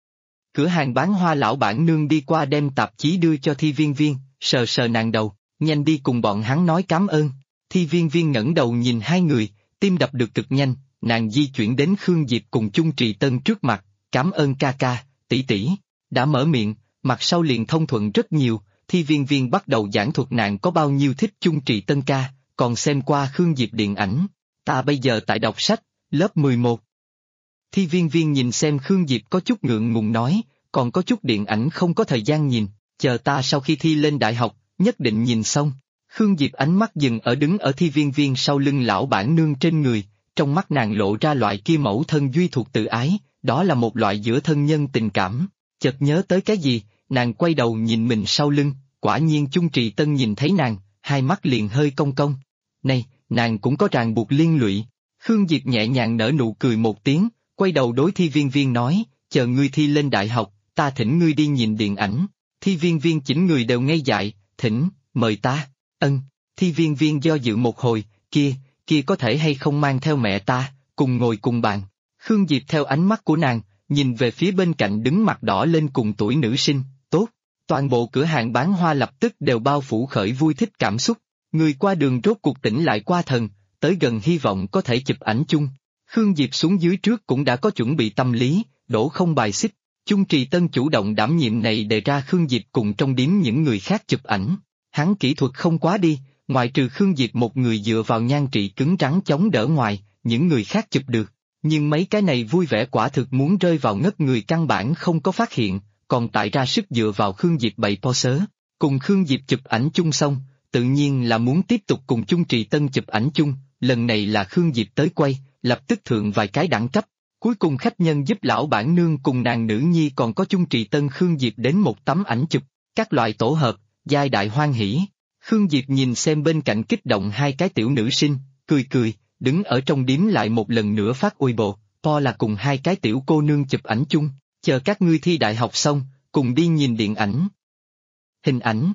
Cửa hàng bán hoa lão bản nương đi qua đem tạp chí đưa cho Thi Viên Viên, sờ sờ nàng đầu, nhanh đi cùng bọn hắn nói cảm ơn. Thi Viên Viên ngẩng đầu nhìn hai người, tim đập được cực nhanh, nàng di chuyển đến Khương Diệp cùng Chung Trì Tân trước mặt, cảm ơn ca ca, tỷ tỷ. Đã mở miệng, mặt sau liền thông thuận rất nhiều. Thi Viên Viên bắt đầu giảng thuật nàng có bao nhiêu thích Chung Trì Tân ca, còn xem qua Khương Diệp điện ảnh. Ta bây giờ tại đọc sách, lớp 11. Thi Viên Viên nhìn xem Khương Diệp có chút ngượng ngùng nói, còn có chút điện ảnh không có thời gian nhìn, chờ ta sau khi thi lên đại học, nhất định nhìn xong. Khương Diệp ánh mắt dừng ở đứng ở Thi Viên Viên sau lưng lão bản nương trên người, trong mắt nàng lộ ra loại kia mẫu thân duy thuộc tự ái, đó là một loại giữa thân nhân tình cảm. Chợt nhớ tới cái gì, nàng quay đầu nhìn mình sau lưng, quả nhiên Chung Trì Tân nhìn thấy nàng, hai mắt liền hơi cong cong. Này, nàng cũng có ràng buộc liên lụy. Khương Diệp nhẹ nhàng nở nụ cười một tiếng, quay đầu đối Thi Viên Viên nói, chờ ngươi thi lên đại học, ta thỉnh ngươi đi nhìn điện ảnh. Thi Viên Viên chỉnh người đều ngây dại, thỉnh, mời ta, ân. Thi Viên Viên do dự một hồi, kia có thể hay không mang theo mẹ ta, cùng ngồi cùng bàn. Khương Diệp theo ánh mắt của nàng, nhìn về phía bên cạnh đứng mặt đỏ lên cùng tuổi nữ sinh, tốt. Toàn bộ cửa hàng bán hoa lập tức đều bao phủ khởi vui thích cảm xúc, người qua đường rốt cuộc tỉnh lại qua thần, tới gần hy vọng có thể chụp ảnh chung. Khương Diệp xuống dưới trước cũng đã có chuẩn bị tâm lý, đổ không bài xích. Chung Trì Tân chủ động đảm nhiệm này đề ra Khương Diệp cùng trong điếm những người khác chụp ảnh. Hắn kỹ thuật không quá đi, ngoại trừ Khương Diệp một người dựa vào nhan trị cứng rắn chống đỡ ngoài, những người khác chụp được. Nhưng mấy cái này vui vẻ quả thực muốn rơi vào ngất người căn bản không có phát hiện, còn tại ra sức dựa vào Khương Diệp bày pose. Cùng Khương Diệp chụp ảnh chung xong, tự nhiên là muốn tiếp tục cùng Chung Trì Tân chụp ảnh chung, lần này là Khương Diệp tới quay, lập tức thượng vài cái đẳng cấp. Cuối cùng khách nhân giúp lão bản nương cùng nàng nữ nhi còn có Chung Trì Tân Khương Diệp đến một tấm ảnh chụp, các loại tổ hợp, giai đại hoan hỷ. Khương Diệp nhìn xem bên cạnh kích động hai cái tiểu nữ sinh, cười cười, đứng ở trong điếm lại một lần nữa phát Weibo, po là cùng hai cái tiểu cô nương chụp ảnh chung, chờ các ngươi thi đại học xong, cùng đi nhìn điện ảnh. Hình ảnh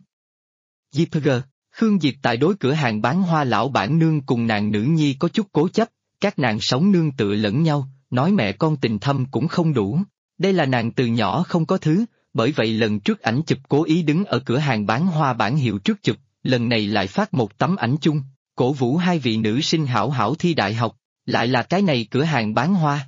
JPG, Khương Diệp tại đối cửa hàng bán hoa lão bản nương cùng nàng nữ nhi có chút cố chấp, các nàng sống nương tựa lẫn nhau, nói mẹ con tình thâm cũng không đủ. Đây là nàng từ nhỏ không có thứ, bởi vậy lần trước ảnh chụp cố ý đứng ở cửa hàng bán hoa bản hiệu trước chụp, lần này lại phát một tấm ảnh chung, cổ vũ hai vị nữ sinh hảo hảo thi đại học, lại là cái này cửa hàng bán hoa.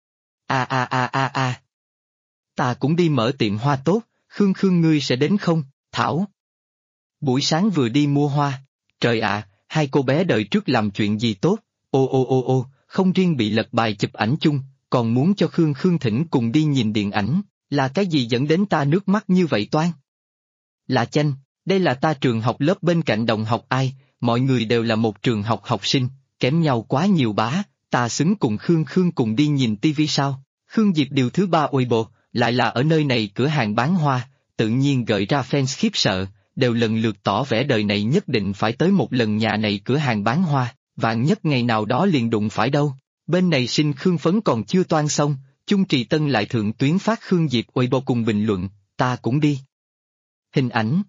Ta cũng đi mở tiệm hoa tốt, Khương ngươi sẽ đến không, Thảo? Buổi sáng vừa đi mua hoa, trời ạ, hai cô bé đời trước làm chuyện gì tốt, ô, không riêng bị lật bài chụp ảnh chung, còn muốn cho Khương thỉnh cùng đi nhìn điện ảnh, là cái gì dẫn đến ta nước mắt như vậy toan? Là Chanh, đây là ta trường học lớp bên cạnh đồng học ai, mọi người đều là một trường học học sinh, kém nhau quá nhiều bá, ta xứng cùng Khương cùng đi nhìn tivi sao? Khương Diệp điều thứ 3 Weibo, lại là ở nơi này cửa hàng bán hoa, tự nhiên gợi ra fans khiếp sợ, đều lần lượt tỏ vẻ đời này nhất định phải tới một lần nhà này cửa hàng bán hoa, vạn nhất ngày nào đó liền đụng phải đâu. Bên này sinh Khương Phấn còn chưa toan xong, Chung Trì Tân lại thượng tuyến phát Khương Diệp Weibo cùng bình luận, ta cũng đi. Hình ảnh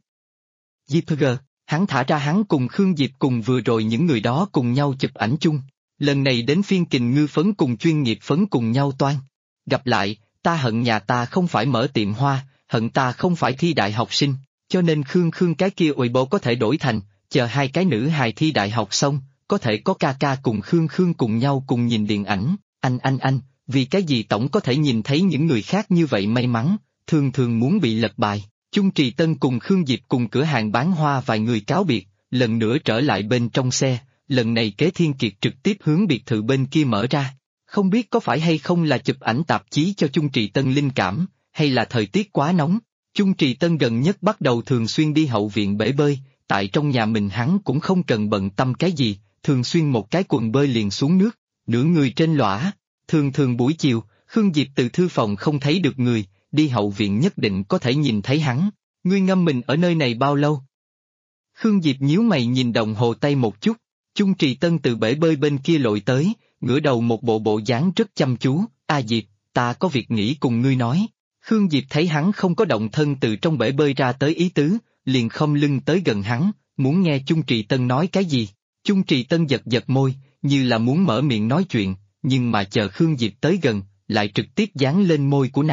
JPG, hắn thả ra hắn cùng Khương Diệp cùng vừa rồi những người đó cùng nhau chụp ảnh chung. Lần này đến phiên Kình Ngư Phấn cùng chuyên nghiệp Phấn cùng nhau toan. Gặp lại, ta hận nhà ta không phải mở tiệm hoa, hận ta không phải thi đại học sinh, cho nên Khương cái kia Weibo có thể đổi thành, chờ hai cái nữ hài thi đại học xong, có thể có ca ca cùng Khương cùng nhau cùng nhìn điện ảnh. Anh, vì cái gì tổng có thể nhìn thấy những người khác như vậy may mắn, thường muốn bị lật bài. Chung Trì Tân cùng Khương Diệp cùng cửa hàng bán hoa vài người cáo biệt, lần nữa trở lại bên trong xe, lần này Kế Thiên Kiệt trực tiếp hướng biệt thự bên kia mở ra. Không biết có phải hay không là chụp ảnh tạp chí cho Chung Trì Tân linh cảm, hay là thời tiết quá nóng. Chung Trì Tân gần nhất bắt đầu thường xuyên đi hậu viện bể bơi, tại trong nhà mình hắn cũng không cần bận tâm cái gì, thường xuyên một cái quần bơi liền xuống nước, nửa người trên lõa. Thường buổi chiều, Khương Diệp từ thư phòng không thấy được người, đi hậu viện nhất định có thể nhìn thấy hắn. Ngươi ngâm mình ở nơi này bao lâu? Khương Diệp nhíu mày nhìn đồng hồ tay một chút, Chung Trì Tân từ bể bơi bên kia lội tới, ngửa đầu một bộ dáng rất chăm chú, Diệp, ta có việc nghĩ cùng ngươi nói. Khương Diệp thấy hắn không có động thân từ trong bể bơi ra tới ý tứ, liền khom lưng tới gần hắn, muốn nghe Chung Trì Tân nói cái gì. Chung Trì Tân giật môi, như là muốn mở miệng nói chuyện, nhưng mà chờ Khương Diệp tới gần, lại trực tiếp dán lên môi của nàng.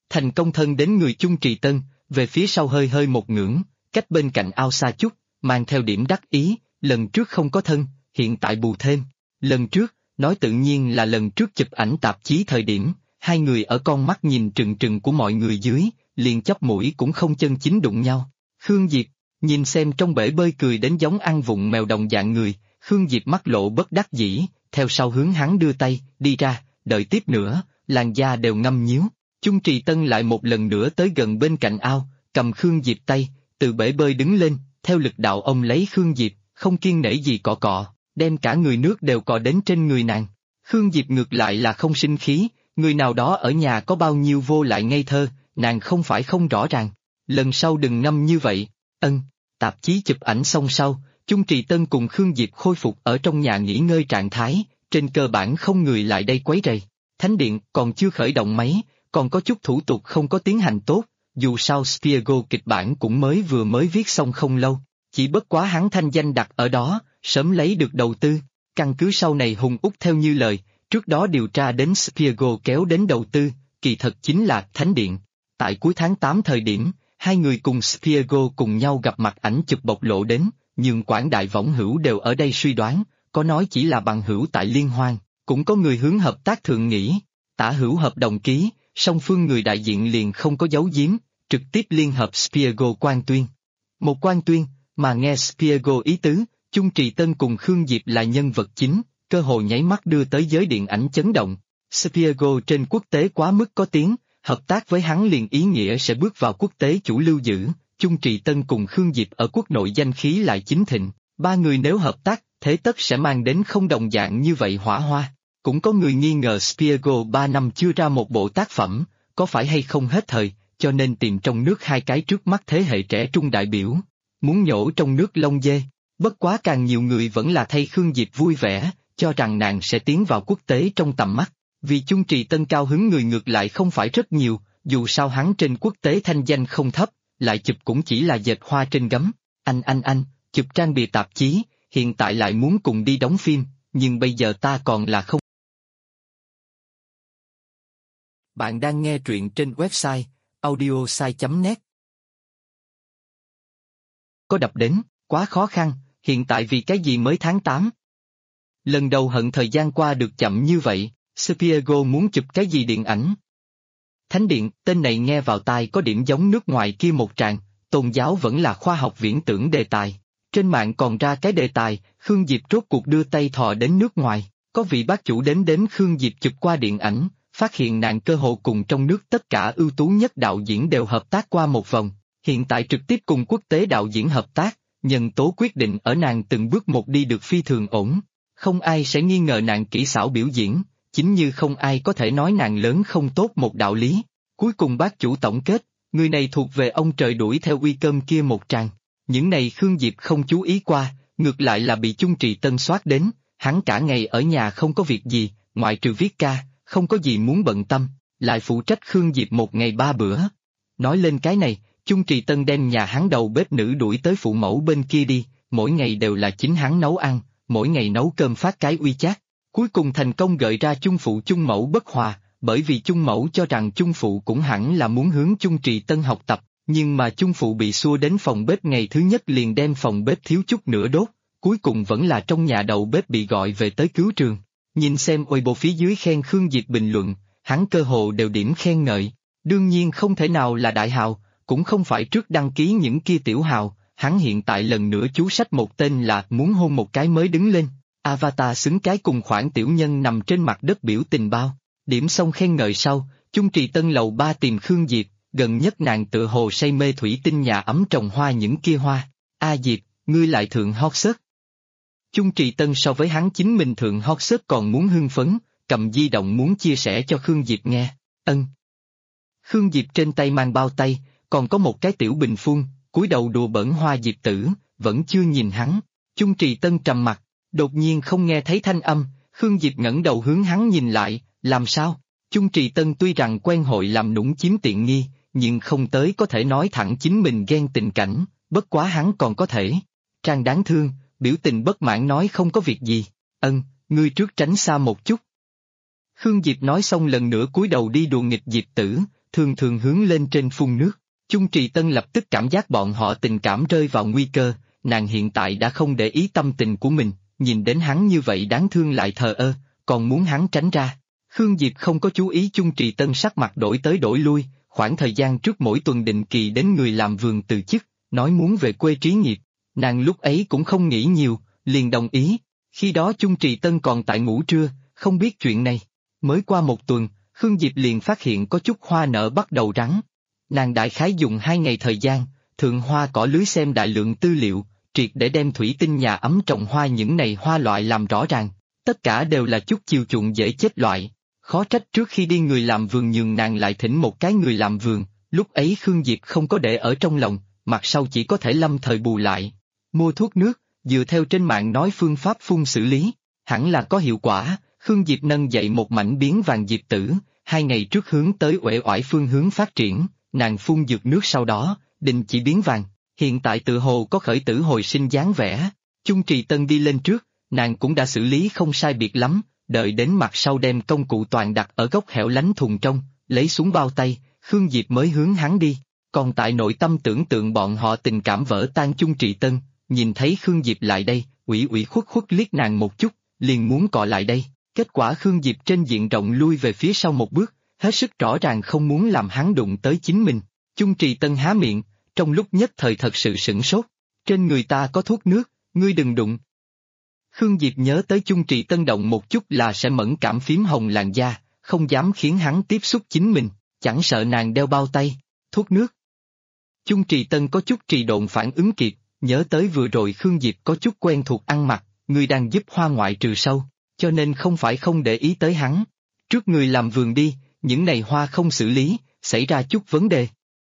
thành công thân đến người Chung Trì Tân, về phía sau hơi hơi một ngưỡng, cách bên cạnh ao xa chút, mang theo điểm đắc ý, lần trước không có thân, hiện tại bù thêm. Lần trước, nói tự nhiên là lần trước chụp ảnh tạp chí thời điểm, hai người ở con mắt nhìn trừng trừng của mọi người dưới, liền chóp mũi cũng không chân chính đụng nhau. Khương Diệp, nhìn xem trong bể bơi cười đến giống ăn vụng mèo đồng dạng người, Khương Diệp mắt lộ bất đắc dĩ, theo sau hướng hắn đưa tay, đi ra, đợi tiếp nữa, làn da đều ngâm nhíu. Chung Trì Tân lại một lần nữa tới gần bên cạnh ao, cầm Khương Diệp tay, từ bể bơi đứng lên, theo lực đạo ông lấy Khương Diệp, không kiêng nể gì cọ cọ, đem cả người nước đều cọ đến trên người nàng. Khương Diệp ngược lại là không sinh khí, người nào đó ở nhà có bao nhiêu vô lại ngây thơ, nàng không phải không rõ ràng. Lần sau đừng ngâm như vậy, tạp chí chụp ảnh xong sau, Chung Trì Tân cùng Khương Diệp khôi phục ở trong nhà nghỉ ngơi trạng thái, trên cơ bản không người lại đây quấy rầy. Thánh điện còn chưa khởi động máy, còn có chút thủ tục không có tiến hành tốt, dù sao Spiego kịch bản cũng mới viết xong không lâu, chỉ bất quá hắn thanh danh đặt ở đó, sớm lấy được đầu tư, căn cứ sau này Hùng Úc theo như lời, trước đó điều tra đến Spiego kéo đến đầu tư, kỳ thật chính là Thánh điện. Tại cuối tháng 8 thời điểm, hai người cùng Spiego cùng nhau gặp mặt ảnh chụp bộc lộ đến, nhưng quảng đại võng hữu đều ở đây suy đoán, có nói chỉ là bằng hữu tại liên hoan, cũng có người hướng hợp tác thượng nghĩ, tả hữu hợp đồng ký, song phương người đại diện liền không có giấu giếm, trực tiếp liên hợp Spiego quan tuyên. Một quan tuyên, mà nghe Spiego ý tứ, Chung Trì Tân cùng Khương Diệp là nhân vật chính, cơ hội nháy mắt đưa tới giới điện ảnh chấn động. Spiego trên quốc tế quá mức có tiếng, hợp tác với hắn liền ý nghĩa sẽ bước vào quốc tế chủ lưu giữ, Chung Trì Tân cùng Khương Diệp ở quốc nội danh khí lại chính thịnh, ba người nếu hợp tác, thế tất sẽ mang đến không đồng dạng như vậy hỏa hoa. Cũng có người nghi ngờ Spiego 3 năm chưa ra một bộ tác phẩm, có phải hay không hết thời, cho nên tìm trong nước hai cái trước mắt thế hệ trẻ trung đại biểu, muốn nhổ trong nước lông dê. Bất quá càng nhiều người vẫn là thay Khương Diệp vui vẻ, cho rằng nàng sẽ tiến vào quốc tế trong tầm mắt, vì Chung Trì Tân cao hứng người ngược lại không phải rất nhiều, dù sao hắn trên quốc tế thanh danh không thấp, lại chụp cũng chỉ là dệt hoa trên gấm. Anh, chụp trang bìa tạp chí, hiện tại lại muốn cùng đi đóng phim, nhưng bây giờ ta còn là không. Bạn đang nghe truyện trên website audiosai.net. Có đập đến, quá khó khăn, hiện tại vì cái gì mới tháng 8? Lần đầu hận thời gian qua được chậm như vậy, Spiego muốn chụp cái gì điện ảnh? Thánh điện, tên này nghe vào tai có điểm giống nước ngoài kia một tràng, tôn giáo vẫn là khoa học viễn tưởng đề tài. Trên mạng còn ra cái đề tài, Khương Diệp rốt cuộc đưa tay thò đến nước ngoài, có vị bác chủ đến Khương Diệp chụp qua điện ảnh, phát hiện nàng cơ hội cùng trong nước tất cả ưu tú nhất đạo diễn đều hợp tác qua một vòng, hiện tại trực tiếp cùng quốc tế đạo diễn hợp tác, nhân tố quyết định ở nàng từng bước một đi được phi thường ổn. Không ai sẽ nghi ngờ nàng kỹ xảo biểu diễn, chính như không ai có thể nói nàng lớn không tốt một đạo lý. Cuối cùng bác chủ tổng kết, người này thuộc về ông trời đuổi theo uy cơm kia một tràng. Những này Khương Diệp không chú ý qua, ngược lại là bị Chung Trì Tân soát đến, hắn cả ngày ở nhà không có việc gì, ngoại trừ viết ca, không có gì muốn bận tâm, lại phụ trách Khương Diệp một ngày 3 bữa. Nói lên cái này, Chung Trì Tân đem nhà hắn đầu bếp nữ đuổi tới phụ mẫu bên kia đi, mỗi ngày đều là chính hắn nấu ăn, mỗi ngày nấu cơm phát cái uy chát. Cuối cùng thành công gợi ra Chung phụ Chung mẫu bất hòa, bởi vì Chung mẫu cho rằng Chung phụ cũng hẳn là muốn hướng Chung Trì Tân học tập, nhưng mà Chung phụ bị xua đến phòng bếp ngày thứ nhất liền đem phòng bếp thiếu chút nữa đốt, cuối cùng vẫn là trong nhà đầu bếp bị gọi về tới cứu trường. Nhìn xem Weibo phía dưới khen Khương Diệp bình luận, hắn cơ hồ đều điểm khen ngợi, đương nhiên không thể nào là đại hào, cũng không phải trước đăng ký những kia tiểu hào, hắn hiện tại lần nữa chú sách một tên là muốn hôn một cái mới đứng lên. Avatar xứng cái cùng khoản tiểu nhân nằm trên mặt đất biểu tình bao. Điểm xong khen ngợi sau, Chung Trì Tân lầu 3 tìm Khương Diệp, gần nhất nàng tựa hồ say mê thủy tinh nhà ấm trồng hoa những kia hoa. Diệp, ngươi lại thượng hot search. Chung Trì Tân so với hắn chính mình thượng hot search còn muốn hưng phấn, cầm di động muốn chia sẻ cho Khương Diệp nghe. Khương Diệp trên tay mang bao tay, còn có một cái tiểu bình phun, cúi đầu đùa bỡn hoa Diệp tử, vẫn chưa nhìn hắn. Chung Trì Tân trầm mặt. Đột nhiên không nghe thấy thanh âm, Khương Diệp ngẩng đầu hướng hắn nhìn lại, làm sao? Chung Trì Tân tuy rằng quen hội làm nũng chiếm tiện nghi, nhưng không tới có thể nói thẳng chính mình ghen tình cảnh, bất quá hắn còn có thể. Trang đáng thương, biểu tình bất mãn nói không có việc gì, ngươi trước tránh xa một chút. Khương Diệp nói xong lần nữa cúi đầu đi đùa nghịch Diệp tử, thường thường hướng lên trên phun nước. Chung Trì Tân lập tức cảm giác bọn họ tình cảm rơi vào nguy cơ, nàng hiện tại đã không để ý tâm tình của mình, nhìn đến hắn như vậy đáng thương lại thờ ơ, còn muốn hắn tránh ra. Khương Diệp không có chú ý Chung Trì Tân sắc mặt đổi tới đổi lui, khoảng thời gian trước mỗi tuần định kỳ đến người làm vườn từ chức, nói muốn về quê trí nghiệp. Nàng lúc ấy cũng không nghĩ nhiều, liền đồng ý. Khi đó Chung Trì Tân còn tại ngủ trưa, không biết chuyện này. Mới qua một tuần, Khương Diệp liền phát hiện có chút hoa nở bắt đầu rắn. Nàng đại khái dùng 2 ngày thời gian, thượng hoa cỏ lưới xem đại lượng tư liệu, triệt để đem thủy tinh nhà ấm trồng hoa những này hoa loại làm rõ ràng. Tất cả đều là chút chiều chuộng dễ chết loại. Khó trách trước khi đi người làm vườn nhường nàng lại thỉnh một cái người làm vườn, lúc ấy Khương Diệp không có để ở trong lòng, mặt sau chỉ có thể lâm thời bù lại. Mua thuốc nước, dựa theo trên mạng nói phương pháp phun xử lý, hẳn là có hiệu quả. Khương Diệp nâng dậy một mảnh biến vàng diệp tử, 2 ngày trước hướng tới uể oải phương hướng phát triển, nàng phun dược nước sau đó, định chỉ biến vàng, hiện tại tự hồ có khởi tử hồi sinh dáng vẻ. Chung Trì Tân đi lên trước, nàng cũng đã xử lý không sai biệt lắm, đợi đến mặt sau đem công cụ toàn đặt ở góc hẻo lánh thùng trong, lấy xuống bao tay, Khương Diệp mới hướng hắn đi. Còn tại nội tâm tưởng tượng bọn họ tình cảm vỡ tan. Chung Trì Tân, nhìn thấy Khương Diệp lại đây, ủy ủy khuất khuất liếc nàng một chút, liền muốn cọ lại đây. Kết quả Khương Diệp trên diện rộng lui về phía sau một bước, hết sức rõ ràng không muốn làm hắn đụng tới chính mình. Chung Trì Tân há miệng, trong lúc nhất thời thật sự sửng sốt. Trên người ta có thuốc nước, ngươi đừng đụng. Khương Diệp nhớ tới Chung Trì Tân động một chút là sẽ mẫn cảm phím hồng làn da, không dám khiến hắn tiếp xúc chính mình, chẳng sợ nàng đeo bao tay, thuốc nước. Chung Trì Tân có chút trì độn phản ứng kịp, nhớ tới vừa rồi Khương Diệp có chút quen thuộc ăn mặc, người đang giúp hoa ngoại trừ sâu, cho nên không phải không để ý tới hắn. Trước người làm vườn đi, những này hoa không xử lý, xảy ra chút vấn đề.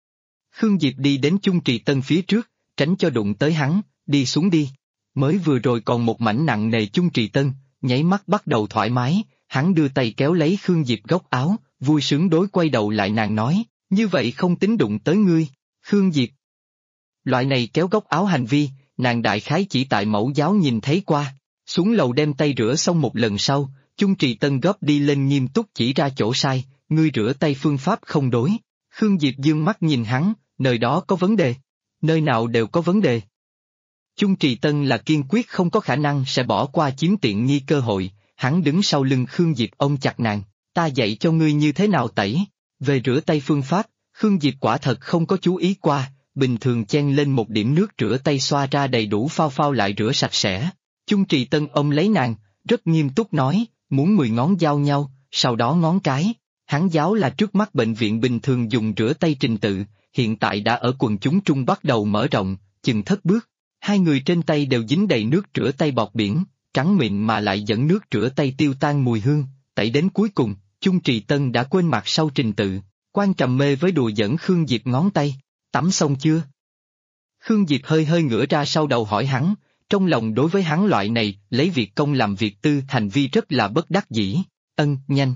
Khương Diệp đi đến Chung Trì Tân phía trước, tránh cho đụng tới hắn, đi xuống đi. Mới vừa rồi còn một mảnh nặng nề. Chung Trì Tân, nháy mắt bắt đầu thoải mái, hắn đưa tay kéo lấy Khương Diệp góc áo, vui sướng đối quay đầu lại nàng nói, như vậy không tính đụng tới ngươi. Khương Diệp. Loại này kéo góc áo hành vi, nàng đại khái chỉ tại mẫu giáo nhìn thấy qua. Xuống lầu đem tay rửa xong một lần sau, Chung Trì Tân góp đi lên nghiêm túc chỉ ra chỗ sai, ngươi rửa tay phương pháp không đối. Khương Diệp dương mắt nhìn hắn, nơi đó có vấn đề. Nơi nào đều có vấn đề. Chung Trì Tân là kiên quyết không có khả năng sẽ bỏ qua chiếm tiện nghi cơ hội, hắn đứng sau lưng Khương Diệp ôm chặt nàng, ta dạy cho ngươi như thế nào tẩy. Về rửa tay phương pháp, Khương Diệp quả thật không có chú ý qua, bình thường chen lên một điểm nước rửa tay xoa ra đầy đủ phao phao lại rửa sạch sẽ. Chung Trì Tân ôm lấy nàng, rất nghiêm túc nói, muốn 10 ngón giao nhau, sau đó ngón cái. Hắn giáo là trước mắt bệnh viện bình thường dùng rửa tay trình tự, hiện tại đã ở quần chúng trung bắt đầu mở rộng, chừng thất bước. 2 người trên tay đều dính đầy nước rửa tay bọt biển, trắng mịn mà lại dẫn nước rửa tay tiêu tan mùi hương, tẩy đến cuối cùng, Chung Trì Tân đã quên mặt sau trình tự, quan trầm mê với đùa dẫn Khương Diệp ngón tay, tắm xong chưa? Khương Diệp hơi hơi ngửa ra sau đầu hỏi hắn, trong lòng đối với hắn loại này, lấy việc công làm việc tư hành vi rất là bất đắc dĩ, nhanh.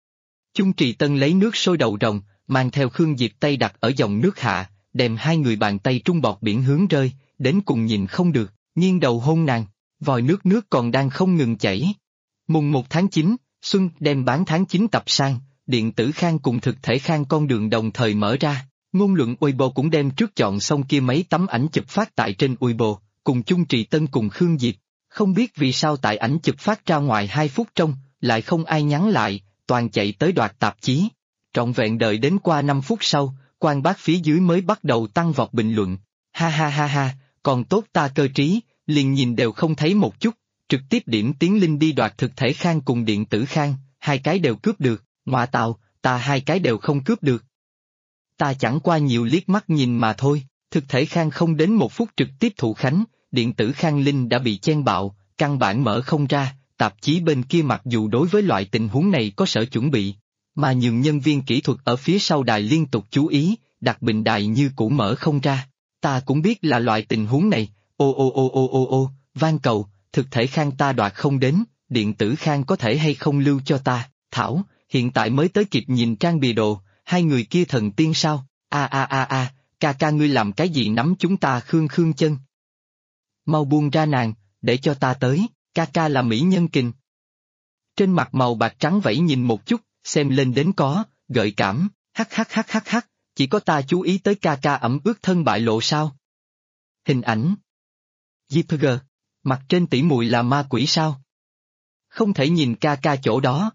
Chung Trì Tân lấy nước sôi đầu rồng, mang theo Khương Diệp tay đặt ở dòng nước hạ, đem 2 người bàn tay trung bọt biển hướng rơi, đến cùng nhìn không được, nghiêng đầu hôn nàng, vòi nước còn đang không ngừng chảy. Mùng 1 tháng 9, Xuân đem bán tháng 9 tập sang, điện tử khang cùng thực thể khang con đường đồng thời mở ra, ngôn luận Weibo cũng đem trước chọn xong kia mấy tấm ảnh chụp phát tại trên Weibo, cùng Chung Trì Tân cùng Khương Diệp, không biết vì sao tại ảnh chụp phát ra ngoài 2 phút trong, lại không ai nhắn lại, toàn chạy tới đoạt tạp chí. Trọn vẹn đợi đến qua 5 phút sau, quan bác phía dưới mới bắt đầu tăng vọt bình luận, ha, còn tốt ta cơ trí, liền nhìn đều không thấy một chút, trực tiếp điểm tiến linh đi đoạt thực thể khang cùng điện tử khang, 2 cái đều cướp được, ngoại tạo, ta 2 cái đều không cướp được. Ta chẳng qua nhiều liếc mắt nhìn mà thôi, thực thể khang không đến 1 phút trực tiếp thụ khánh, điện tử khang linh đã bị chen bạo, căn bản mở không ra, tạp chí bên kia mặc dù đối với loại tình huống này có sở chuẩn bị, mà nhường nhân viên kỹ thuật ở phía sau đài liên tục chú ý, đặt bình đài như cũ mở không ra. Ta cũng biết là loại tình huống này, ô, van cầu, thực thể khang ta đoạt không đến, điện tử khang có thể hay không lưu cho ta, thảo, hiện tại mới tới kịp nhìn trang bìa đồ, 2 người kia thần tiên sao, ca ngươi làm cái gì nắm chúng ta khương chân. Mau buông ra nàng, để cho ta tới, ca là mỹ nhân kình. Trên mặt màu bạc trắng vẫy nhìn một chút, xem lên đến có, gợi cảm, Hắc hắc hắc hắc hắc, chỉ có ta chú ý tới ca ca ẩm ướt thân bại lộ sao? Hình ảnh. Jipger, mặt trên tỷ muội là ma quỷ sao? Không thể nhìn ca ca chỗ đó.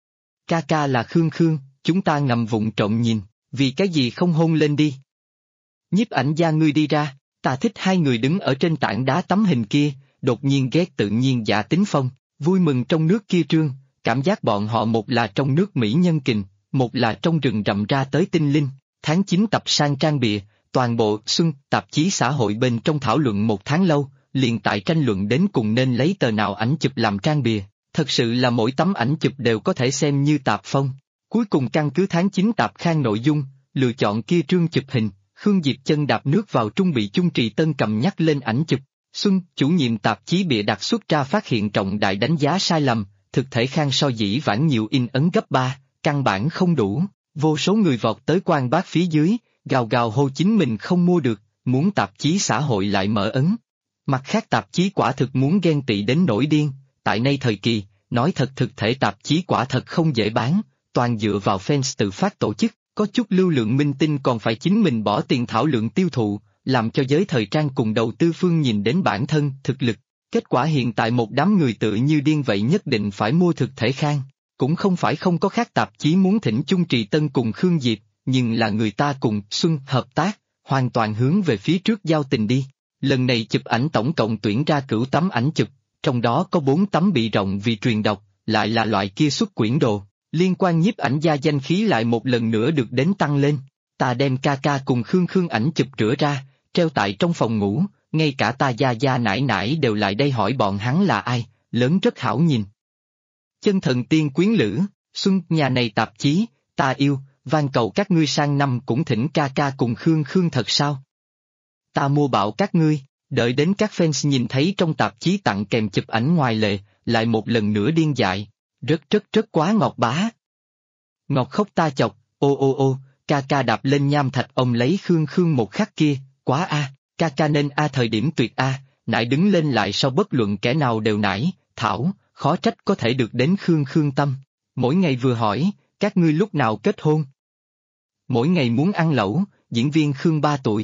Ca ca là Khương Khương, chúng ta ngầm vụng trộm nhìn, vì cái gì không hôn lên đi? Nhiếp ảnh gia ngươi đi ra, ta thích hai người đứng ở trên tảng đá tấm hình kia, đột nhiên ghét tự nhiên giả tính phong, vui mừng trong nước kia trương, cảm giác bọn họ một là trong nước Mỹ nhân kình, một là trong rừng rậm ra tới tinh linh. Tháng 9 tập sang trang bìa, toàn bộ Xuân tạp chí xã hội bên trong thảo luận một tháng lâu, liền tại tranh luận đến cùng nên lấy tờ nào ảnh chụp làm trang bìa, thật sự là mỗi tấm ảnh chụp đều có thể xem như tạp phong. Cuối cùng căn cứ tháng 9 tạp khang nội dung, lựa chọn kia trương chụp hình, Khương Diệp chân đạp nước vào trung bị Chung Trì Tân cầm nhắc lên ảnh chụp. Xuân, chủ nhiệm tạp chí bìa đặt xuất ra phát hiện trọng đại đánh giá sai lầm, thực thể khang so dĩ vãng nhiều in ấn gấp 3, căn bản không đủ, vô số người vọt tới quan bác phía dưới, gào gào hô chính mình không mua được, muốn tạp chí xã hội lại mở ấn. Mặt khác tạp chí quả thực muốn ghen tị đến nổi điên, tại nay thời kỳ, nói thật thực thể tạp chí quả thật không dễ bán, toàn dựa vào fans tự phát tổ chức, có chút lưu lượng minh tinh còn phải chính mình bỏ tiền thảo lượng tiêu thụ, làm cho giới thời trang cùng đầu tư phương nhìn đến bản thân, thực lực. Kết quả hiện tại một đám người tự như điên vậy nhất định phải mua thực thể khang. Cũng không phải không có khác tạp chí muốn thỉnh Chung Trì Tân cùng Khương Diệp, nhưng là người ta cùng Xuân hợp tác, hoàn toàn hướng về phía trước giao tình đi. Lần này chụp ảnh tổng cộng tuyển ra cửu tấm ảnh chụp, trong đó có 4 tấm bị rộng vì truyền đọc, lại là loại kia xuất quyển đồ. Liên quan nhiếp ảnh gia danh khí lại một lần nữa được đến tăng lên. Ta đem ca ca cùng Khương Khương ảnh chụp rửa ra, treo tại trong phòng ngủ, ngay cả ta gia gia nải nải đều lại đây hỏi bọn hắn là ai, lớn rất hảo nhìn. Chân thần tiên quyến lữ, Xuân, nhà này tạp chí, ta yêu, van cầu các ngươi sang năm cũng thỉnh ca ca cùng Khương Khương thật sao? Ta mua bạo các ngươi, đợi đến các fans nhìn thấy trong tạp chí tặng kèm chụp ảnh ngoài lệ, lại một lần nữa điên dại, rất quá ngọt bá. Ngọt khóc ta chọc, ô, ca ca đạp lên nham thạch ông lấy Khương Khương một khắc kia, quá a, ca ca nên a thời điểm tuyệt a, nại đứng lên lại sau bất luận kẻ nào đều nải, thảo. Khó trách có thể được đến Khương Khương tâm. Mỗi ngày vừa hỏi, các ngươi lúc nào kết hôn? Mỗi ngày muốn ăn lẩu, diễn viên Khương 3 tuổi,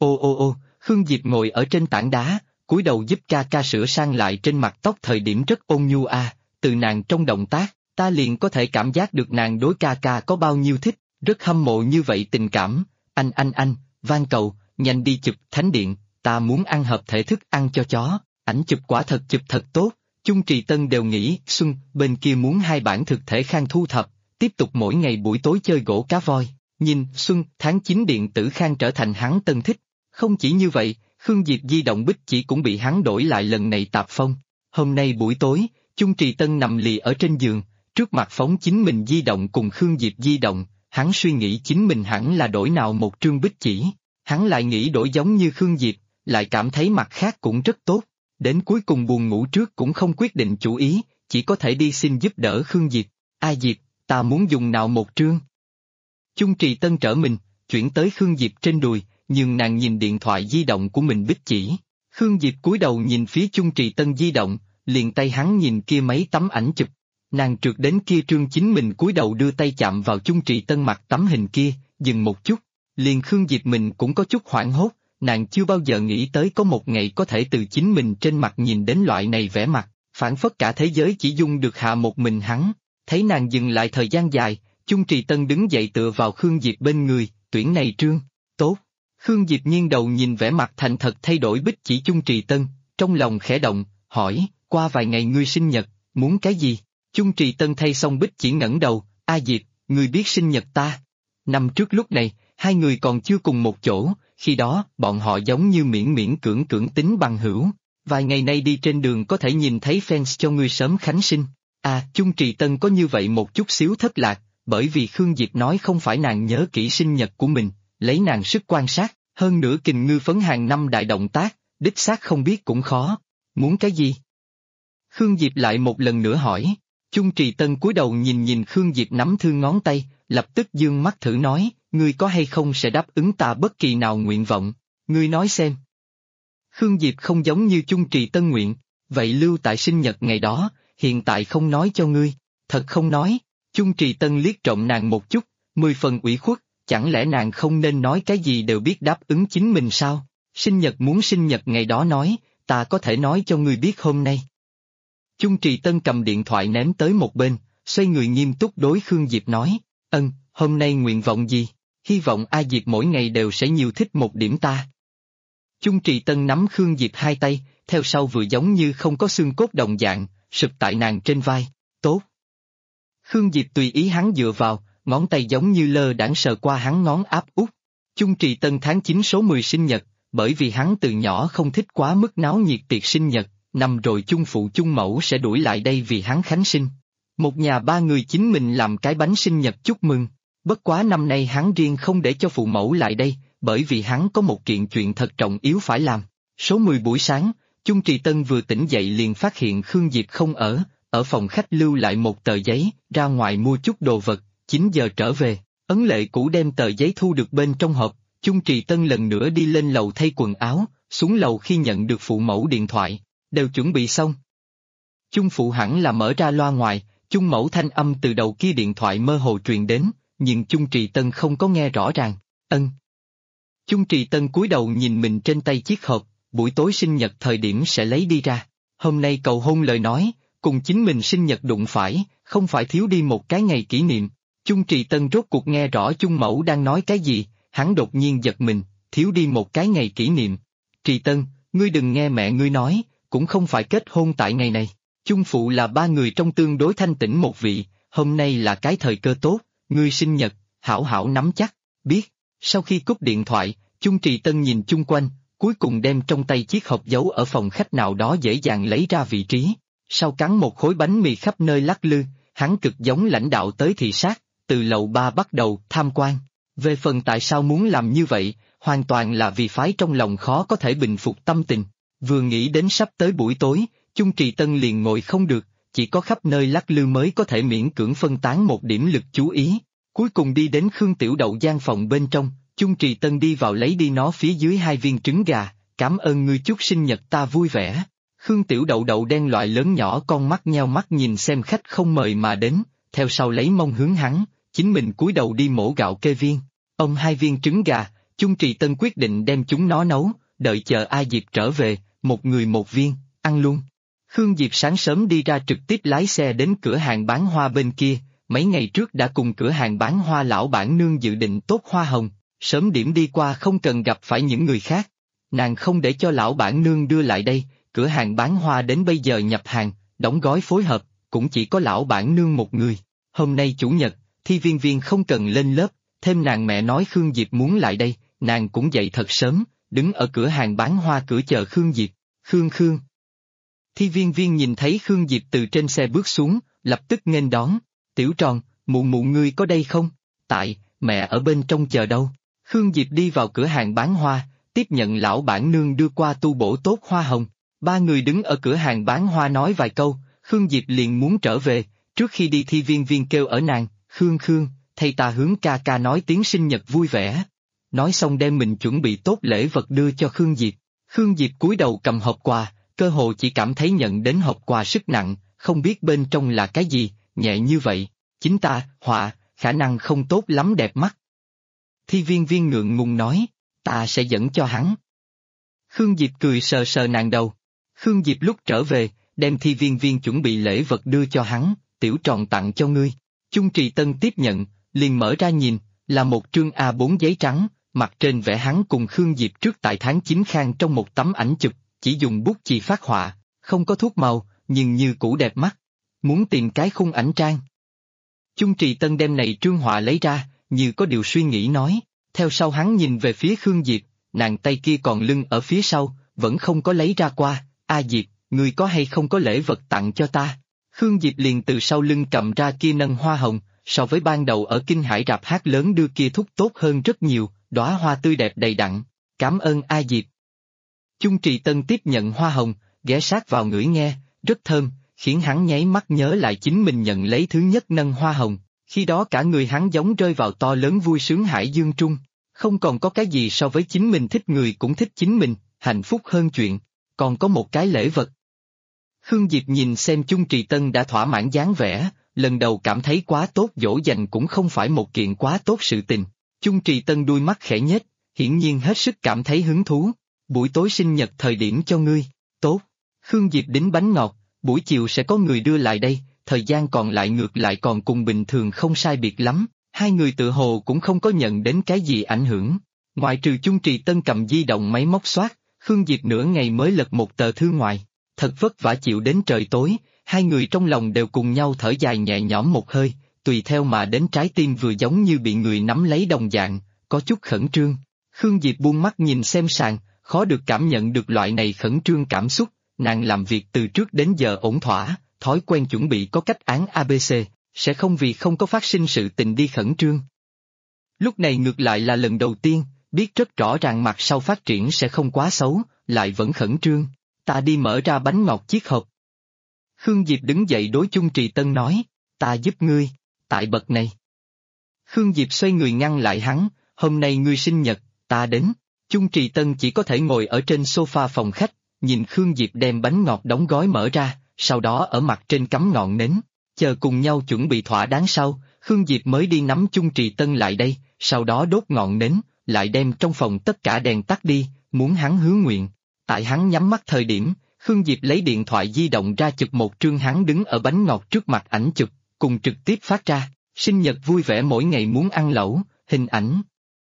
ô, Khương Diệp ngồi ở trên tảng đá, cúi đầu giúp ca ca sửa sang lại trên mặt tóc thời điểm rất ôn nhu từ nàng trong động tác, ta liền có thể cảm giác được nàng đối ca ca có bao nhiêu thích, rất hâm mộ như vậy tình cảm, anh, van cầu, nhanh đi chụp thánh điện, ta muốn ăn hợp thể thức ăn cho chó, ảnh chụp quả thật chụp thật tốt. Chung Trì Tân đều nghĩ, Xuân, bên kia muốn 2 bản thực thể khang thu thập, tiếp tục mỗi ngày buổi tối chơi gỗ cá voi, nhìn, Xuân, tháng 9 điện tử khang trở thành hắn tân thích. Không chỉ như vậy, Khương Diệp di động bích chỉ cũng bị hắn đổi lại lần này tạp phong. Hôm nay buổi tối, Chung Trì Tân nằm lì ở trên giường, trước mặt phóng chính mình di động cùng Khương Diệp di động, hắn suy nghĩ chính mình hẳn là đổi nào một trương bích chỉ, hắn lại nghĩ đổi giống như Khương Diệp, lại cảm thấy mặt khác cũng rất tốt. Đến cuối cùng buồn ngủ trước cũng không quyết định chủ ý, chỉ có thể đi xin giúp đỡ Khương Diệp. Diệp, ta muốn dùng nào một trương? Chung Trì Tân trở mình, chuyển tới Khương Diệp trên đùi, nhưng nàng nhìn điện thoại di động của mình bích chỉ. Khương Diệp cúi đầu nhìn phía Chung Trì Tân di động, liền tay hắn nhìn kia mấy tấm ảnh chụp. Nàng trượt đến kia trương chính mình cúi đầu đưa tay chạm vào Chung Trì Tân mặt tấm hình kia, dừng một chút, liền Khương Diệp mình cũng có chút hoảng hốt. Nàng chưa bao giờ nghĩ tới có một ngày có thể từ chính mình trên mặt nhìn đến loại này vẻ mặt, phản phất cả thế giới chỉ dung được hạ một mình hắn. Thấy nàng dừng lại thời gian dài, Chung Trì Tân đứng dậy tựa vào Khương Diệp bên người, tuyển này trương, tốt. Khương Diệp nghiêng đầu nhìn vẻ mặt thành thật thay đổi bích chỉ Chung Trì Tân, trong lòng khẽ động, hỏi, qua vài ngày ngươi sinh nhật, muốn cái gì? Chung Trì Tân thay xong bích chỉ ngẩng đầu, Diệp, ngươi biết sinh nhật ta. Năm trước lúc này, hai người còn chưa cùng một chỗ. Khi đó, bọn họ giống như miễn cưỡng tính bằng hữu. Vài ngày nay đi trên đường có thể nhìn thấy fans cho ngươi sớm khánh sinh. Chung Trì Tân có như vậy một chút xíu thất lạc, bởi vì Khương Diệp nói không phải nàng nhớ kỹ sinh nhật của mình, lấy nàng sức quan sát, hơn nữa kình ngư phấn hàng năm đại động tác, đích xác không biết cũng khó. Muốn cái gì? Khương Diệp lại một lần nữa hỏi. Chung Trì Tân cúi đầu nhìn Khương Diệp nắm thư ngón tay, lập tức dương mắt thử nói, ngươi có hay không sẽ đáp ứng ta bất kỳ nào nguyện vọng, ngươi nói xem. Khương Diệp không giống như Chung Trì Tân nguyện, vậy lưu tại sinh nhật ngày đó, hiện tại không nói cho ngươi, thật không nói. Chung Trì Tân liếc trộm nàng một chút, 10 phần ủy khuất, chẳng lẽ nàng không nên nói cái gì đều biết đáp ứng chính mình sao? Sinh nhật muốn sinh nhật ngày đó nói, ta có thể nói cho ngươi biết hôm nay. Chung Trì Tân cầm điện thoại ném tới một bên, xoay người nghiêm túc đối Khương Diệp nói, hôm nay nguyện vọng gì? Hy vọng A Diệp mỗi ngày đều sẽ nhiều thích một điểm ta. Chung Trì Tân nắm Khương Diệp hai tay, theo sau vừa giống như không có xương cốt đồng dạng, sụp tại nàng trên vai, tốt. Khương Diệp tùy ý hắn dựa vào, ngón tay giống như lơ đãng sờ qua hắn ngón áp út. Chung Trì Tân tháng 9 số 10 sinh nhật, bởi vì hắn từ nhỏ không thích quá mức náo nhiệt tiệc sinh nhật, năm rồi chung phụ chung mẫu sẽ đuổi lại đây vì hắn khánh sinh. Một nhà ba người chính mình làm cái bánh sinh nhật chúc mừng, bất quá năm nay hắn riêng không để cho phụ mẫu lại đây, bởi vì hắn có một kiện chuyện thật trọng yếu phải làm. Số 10 buổi sáng, Chung Trì Tân vừa tỉnh dậy liền phát hiện Khương Diệp không ở phòng khách lưu lại một tờ giấy, ra ngoài mua chút đồ vật, 9 giờ trở về, ấn lệ cũ đem tờ giấy thu được bên trong hộp. Chung Trì Tân lần nữa đi lên lầu thay quần áo, xuống lầu khi nhận được phụ mẫu điện thoại, đều chuẩn bị xong. Chung phụ hẳn là mở ra loa ngoài, Chung mẫu thanh âm từ đầu kia điện thoại mơ hồ truyền đến, nhưng Chung Trì Tân không có nghe rõ ràng, Chung Trì Tân cúi đầu nhìn mình trên tay chiếc hộp, buổi tối sinh nhật thời điểm sẽ lấy đi ra. Hôm nay cầu hôn lời nói, cùng chính mình sinh nhật đụng phải, không phải thiếu đi một cái ngày kỷ niệm. Chung Trì Tân rốt cuộc nghe rõ Chung mẫu đang nói cái gì, hắn đột nhiên giật mình, thiếu đi một cái ngày kỷ niệm. Trì Tân, ngươi đừng nghe mẹ ngươi nói, cũng không phải kết hôn tại ngày này. Chung phụ là ba người trong tương đối thanh tĩnh một vị, hôm nay là cái thời cơ tốt, ngươi sinh nhật, hảo hảo nắm chắc, biết. Sau khi cúp điện thoại, Chung Trì Tân nhìn chung quanh, cuối cùng đem trong tay chiếc hộp giấu ở phòng khách nào đó dễ dàng lấy ra vị trí. Sau cắn một khối bánh mì khắp nơi lắc lư, hắn cực giống lãnh đạo tới thị sát, từ lầu 3 bắt đầu tham quan. Về phần tại sao muốn làm như vậy, hoàn toàn là vì phái trong lòng khó có thể bình phục tâm tình. Vừa nghĩ đến sắp tới buổi tối, Chung Trì Tân liền ngồi không được, chỉ có khắp nơi lắc lư mới có thể miễn cưỡng phân tán một điểm lực chú ý. Cuối cùng đi đến Khương Tiểu Đậu gian phòng bên trong, Chung Trì Tân đi vào lấy đi nó phía dưới 2 viên trứng gà, cảm ơn ngươi chúc sinh nhật ta vui vẻ. Khương Tiểu Đậu đậu đen loại lớn nhỏ con mắt nheo mắt nhìn xem khách không mời mà đến, theo sau lấy mông hướng hắn, chính mình cúi đầu đi mổ gạo kê viên. 2 viên trứng gà, Chung Trì Tân quyết định đem chúng nó nấu, đợi chờ A Diệp trở về, một người một viên, ăn luôn. Khương Diệp sáng sớm đi ra trực tiếp lái xe đến cửa hàng bán hoa bên kia, mấy ngày trước đã cùng cửa hàng bán hoa lão bản nương dự định tốt hoa hồng, sớm điểm đi qua không cần gặp phải những người khác. Nàng không để cho lão bản nương đưa lại đây, cửa hàng bán hoa đến bây giờ nhập hàng, đóng gói phối hợp, cũng chỉ có lão bản nương một người. Hôm nay chủ nhật, Thi Viên Viên không cần lên lớp, thêm nàng mẹ nói Khương Diệp muốn lại đây, nàng cũng dậy thật sớm, đứng ở cửa hàng bán hoa cửa chờ Khương Diệp. Khương. Thi Viên Viên nhìn thấy Khương Diệp từ trên xe bước xuống, lập tức nghênh đón, Tiểu Tròn, mụ ngươi có đây không? Tại, mẹ ở bên trong chờ đâu? Khương Diệp đi vào cửa hàng bán hoa, tiếp nhận lão bản nương đưa qua tu bổ tốt hoa hồng. Ba người đứng ở cửa hàng bán hoa nói vài câu, Khương Diệp liền muốn trở về, trước khi đi Thi Viên Viên kêu ở nàng, Khương, thầy ta hướng ca ca nói tiếng sinh nhật vui vẻ. Nói xong đem mình chuẩn bị tốt lễ vật đưa cho Khương Diệp. Khương Diệp cúi đầu cầm hộp quà, cơ hồ chỉ cảm thấy nhận đến hộp quà sức nặng, không biết bên trong là cái gì, nhẹ như vậy, chính ta, họa, khả năng không tốt lắm đẹp mắt. Thi Viên Viên ngượng ngùng nói, ta sẽ dẫn cho hắn. Khương Diệp cười sờ sờ nàng đầu. Khương Diệp lúc trở về, đem Thi Viên Viên chuẩn bị lễ vật đưa cho hắn, Tiểu Tròn tặng cho ngươi. Chung Trì Tân tiếp nhận, liền mở ra nhìn, là một trương A4 giấy trắng, mặt trên vẽ hắn cùng Khương Diệp trước tại tháng 9 khang trong một tấm ảnh chụp, chỉ dùng bút chì phát họa, không có thuốc màu, nhưng như cũ đẹp mắt. Muốn tìm cái khung ảnh trang. Chung Trì Tân đem này trương họa lấy ra, như có điều suy nghĩ nói, theo sau hắn nhìn về phía Khương Diệp, nàng tay kia còn lưng ở phía sau, vẫn không có lấy ra qua, A Diệp, ngươi có hay không có lễ vật tặng cho ta? Khương Diệp liền từ sau lưng cầm ra kia nâng hoa hồng, so với ban đầu ở Kinh Hải rạp hát lớn đưa kia thúc tốt hơn rất nhiều, đóa hoa tươi đẹp đầy đặn, cảm ơn A Diệp. Chung Trì Tân tiếp nhận hoa hồng, ghé sát vào ngửi nghe, rất thơm, khiến hắn nháy mắt nhớ lại chính mình nhận lấy thứ nhất nâng hoa hồng, khi đó cả người hắn giống rơi vào to lớn vui sướng hải dương trung, không còn có cái gì so với chính mình thích người cũng thích chính mình, hạnh phúc hơn chuyện, còn có một cái lễ vật. Khương Diệp nhìn xem Chung Trì Tân đã thỏa mãn dáng vẻ, lần đầu cảm thấy quá tốt, dỗ dành cũng không phải một kiện quá tốt sự tình. Chung Trì Tân đuôi mắt khẽ nhếch, hiển nhiên hết sức cảm thấy hứng thú. Buổi tối sinh nhật thời điểm cho ngươi, tốt. Khương Diệp đính bánh ngọt, buổi chiều sẽ có người đưa lại đây, thời gian còn lại ngược lại còn cùng bình thường không sai biệt lắm, hai người tự hồ cũng không có nhận đến cái gì ảnh hưởng. Ngoại trừ Chung Trì Tân cầm di động máy móc soát, Khương Diệp nửa ngày mới lật một tờ thư ngoài. Thật vất vả chịu đến trời tối, hai người trong lòng đều cùng nhau thở dài nhẹ nhõm một hơi, tùy theo mà đến trái tim vừa giống như bị người nắm lấy đồng dạng, có chút khẩn trương. Khương Diệp buông mắt nhìn xem sàn, khó được cảm nhận được loại này khẩn trương cảm xúc, nàng làm việc từ trước đến giờ ổn thỏa, thói quen chuẩn bị có cách án ABC, sẽ không vì không có phát sinh sự tình đi khẩn trương. Lúc này ngược lại là lần đầu tiên, biết rất rõ ràng mặt sau phát triển sẽ không quá xấu, lại vẫn khẩn trương. Ta đi mở ra bánh ngọt chiếc hộp. Khương Diệp đứng dậy đối Chung Trì Tân nói, ta giúp ngươi, tại bậc này. Khương Diệp xoay người ngăn lại hắn, hôm nay ngươi sinh nhật, ta đến. Chung Trì Tân chỉ có thể ngồi ở trên sofa phòng khách, nhìn Khương Diệp đem bánh ngọt đóng gói mở ra, sau đó ở mặt trên cắm ngọn nến, chờ cùng nhau chuẩn bị thỏa đáng sau, Khương Diệp mới đi nắm Chung Trì Tân lại đây, sau đó đốt ngọn nến, lại đem trong phòng tất cả đèn tắt đi, muốn hắn hứa nguyện. Tại hắn nhắm mắt thời điểm, Khương Diệp lấy điện thoại di động ra chụp một trương hắn đứng ở bánh ngọt trước mặt ảnh chụp, cùng trực tiếp phát ra, sinh nhật vui vẻ mỗi ngày muốn ăn lẩu, hình ảnh.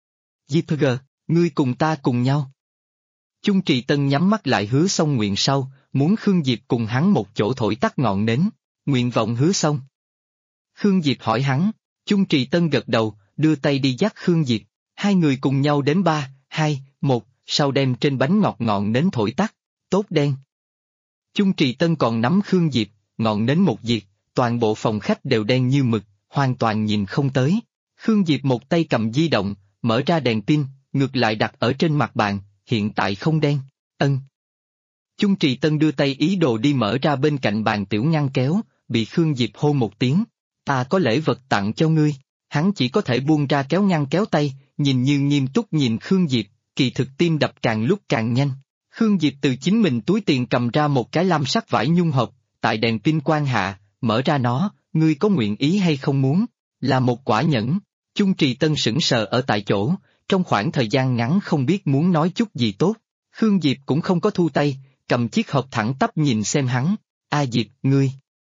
JPG, ngươi cùng ta cùng nhau. Chung Trì Tân nhắm mắt lại hứa xong nguyện sau, muốn Khương Diệp cùng hắn một chỗ thổi tắt ngọn nến, nguyện vọng hứa xong. Khương Diệp hỏi hắn, Chung Trì Tân gật đầu, đưa tay đi dắt Khương Diệp, hai người cùng nhau đến 3, 2, 1, sau đem trên bánh ngọt ngọn nến thổi tắt, tốt đen. Chung Trì Tân còn nắm Khương Diệp, ngọn nến một diệt, toàn bộ phòng khách đều đen như mực, hoàn toàn nhìn không tới. Khương Diệp một tay cầm di động, mở ra đèn pin, ngược lại đặt ở trên mặt bàn, hiện tại không đen, ân. Chung Trì Tân đưa tay ý đồ đi mở ra bên cạnh bàn tiểu ngăn kéo, bị Khương Diệp hô một tiếng, ta có lễ vật tặng cho ngươi, hắn chỉ có thể buông ra kéo ngăn kéo tay, nhìn như nghiêm túc nhìn Khương Diệp, kỳ thực tim đập càng lúc càng nhanh. Khương Diệp từ chính mình túi tiền cầm ra một cái lam sắc vải nhung hộp, tại đèn pin quang hạ, mở ra nó, ngươi có nguyện ý hay không muốn, là một quả nhẫn. Chung Trì Tân sững sờ ở tại chỗ, trong khoảng thời gian ngắn không biết muốn nói chút gì tốt. Khương Diệp cũng không có thu tay, cầm chiếc hộp thẳng tắp nhìn xem hắn, A Diệp, ngươi.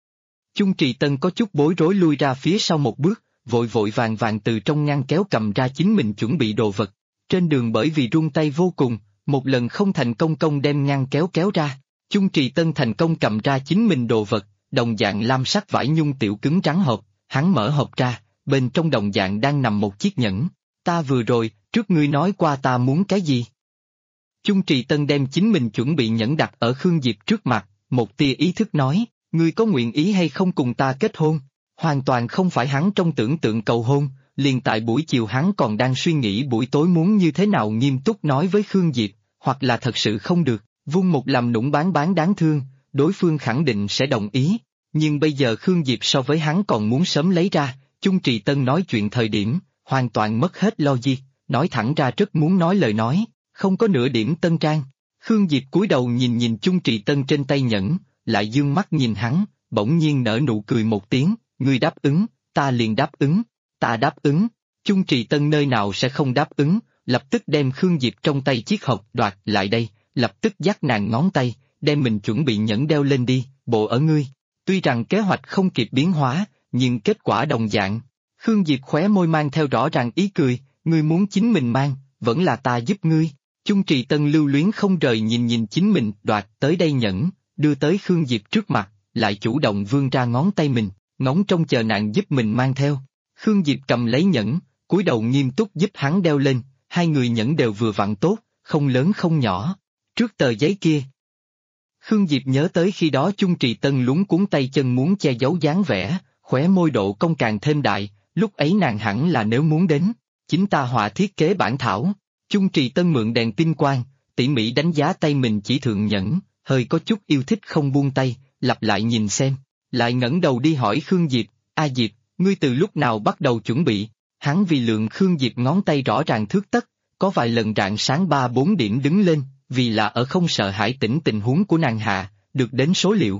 Chung Trì Tân có chút bối rối lui ra phía sau một bước, vội vội vàng vàng từ trong ngăn kéo cầm ra chính mình chuẩn bị đồ vật. Trên đường bởi vì run tay vô cùng, một lần không thành công đem ngăn kéo kéo ra, Chung Trì Tân thành công cầm ra chính mình đồ vật, đồng dạng lam sắc vải nhung tiểu cứng trắng hộp, hắn mở hộp ra, bên trong đồng dạng đang nằm một chiếc nhẫn, ta vừa rồi, trước ngươi nói qua ta muốn cái gì? Chung Trì Tân đem chính mình chuẩn bị nhẫn đặt ở Khương Diệp trước mặt, một tia ý thức nói, ngươi có nguyện ý hay không cùng ta kết hôn? Hoàn toàn không phải hắn trong tưởng tượng cầu hôn, liền tại buổi chiều hắn còn đang suy nghĩ buổi tối muốn như thế nào nghiêm túc nói với Khương Diệp, hoặc là thật sự không được, vung một làm nũng bán đáng thương, đối phương khẳng định sẽ đồng ý, nhưng bây giờ Khương Diệp so với hắn còn muốn sớm lấy ra, Chung Trì Tân nói chuyện thời điểm, hoàn toàn mất hết logic, nói thẳng ra rất muốn nói lời nói, không có nửa điểm tân trang. Khương Diệp cúi đầu nhìn Chung Trì Tân trên tay nhẫn, lại dương mắt nhìn hắn, bỗng nhiên nở nụ cười một tiếng, ngươi đáp ứng, ta liền đáp ứng, ta đáp ứng. Chung Trì Tân nơi nào sẽ không đáp ứng, lập tức đem Khương Diệp trong tay chiếc hộp đoạt lại đây, lập tức dắt nàng ngón tay, đem mình chuẩn bị nhẫn đeo lên đi, bộ ở ngươi. Tuy rằng kế hoạch không kịp biến hóa, nhưng kết quả đồng dạng. Khương Diệp khóe môi mang theo rõ ràng ý cười, ngươi muốn chính mình mang, vẫn là ta giúp ngươi. Chung Trì Tân lưu luyến không rời nhìn chính mình đoạt tới đây nhẫn, đưa tới Khương Diệp trước mặt, lại chủ động vươn ra ngón tay mình, ngóng trông chờ nàng giúp mình mang theo. Khương Diệp cầm lấy nhẫn, cúi đầu nghiêm túc giúp hắn đeo lên, hai người nhẫn đều vừa vặn tốt, không lớn không nhỏ. Trước tờ giấy kia, Khương Diệp nhớ tới khi đó Chung Trì Tân luống cuống tay chân muốn che giấu dáng vẻ, khóe môi độ cong càng thêm đại, lúc ấy nàng hẳn là nếu muốn đến, chính ta họa thiết kế bản thảo. Chung Trì Tân mượn đèn tinh quang, tỉ mỉ đánh giá tay mình chỉ thượng nhẫn, hơi có chút yêu thích không buông tay, lặp lại nhìn xem, lại ngẩng đầu đi hỏi Khương Diệp, A Diệp, ngươi từ lúc nào bắt đầu chuẩn bị? Hắn vì lượng Khương Diệp ngón tay rõ ràng thước tất, có vài lần rạng sáng 3-4 điểm đứng lên, vì là ở không sợ hãi tỉnh tình huống của nàng hạ, được đến số liệu,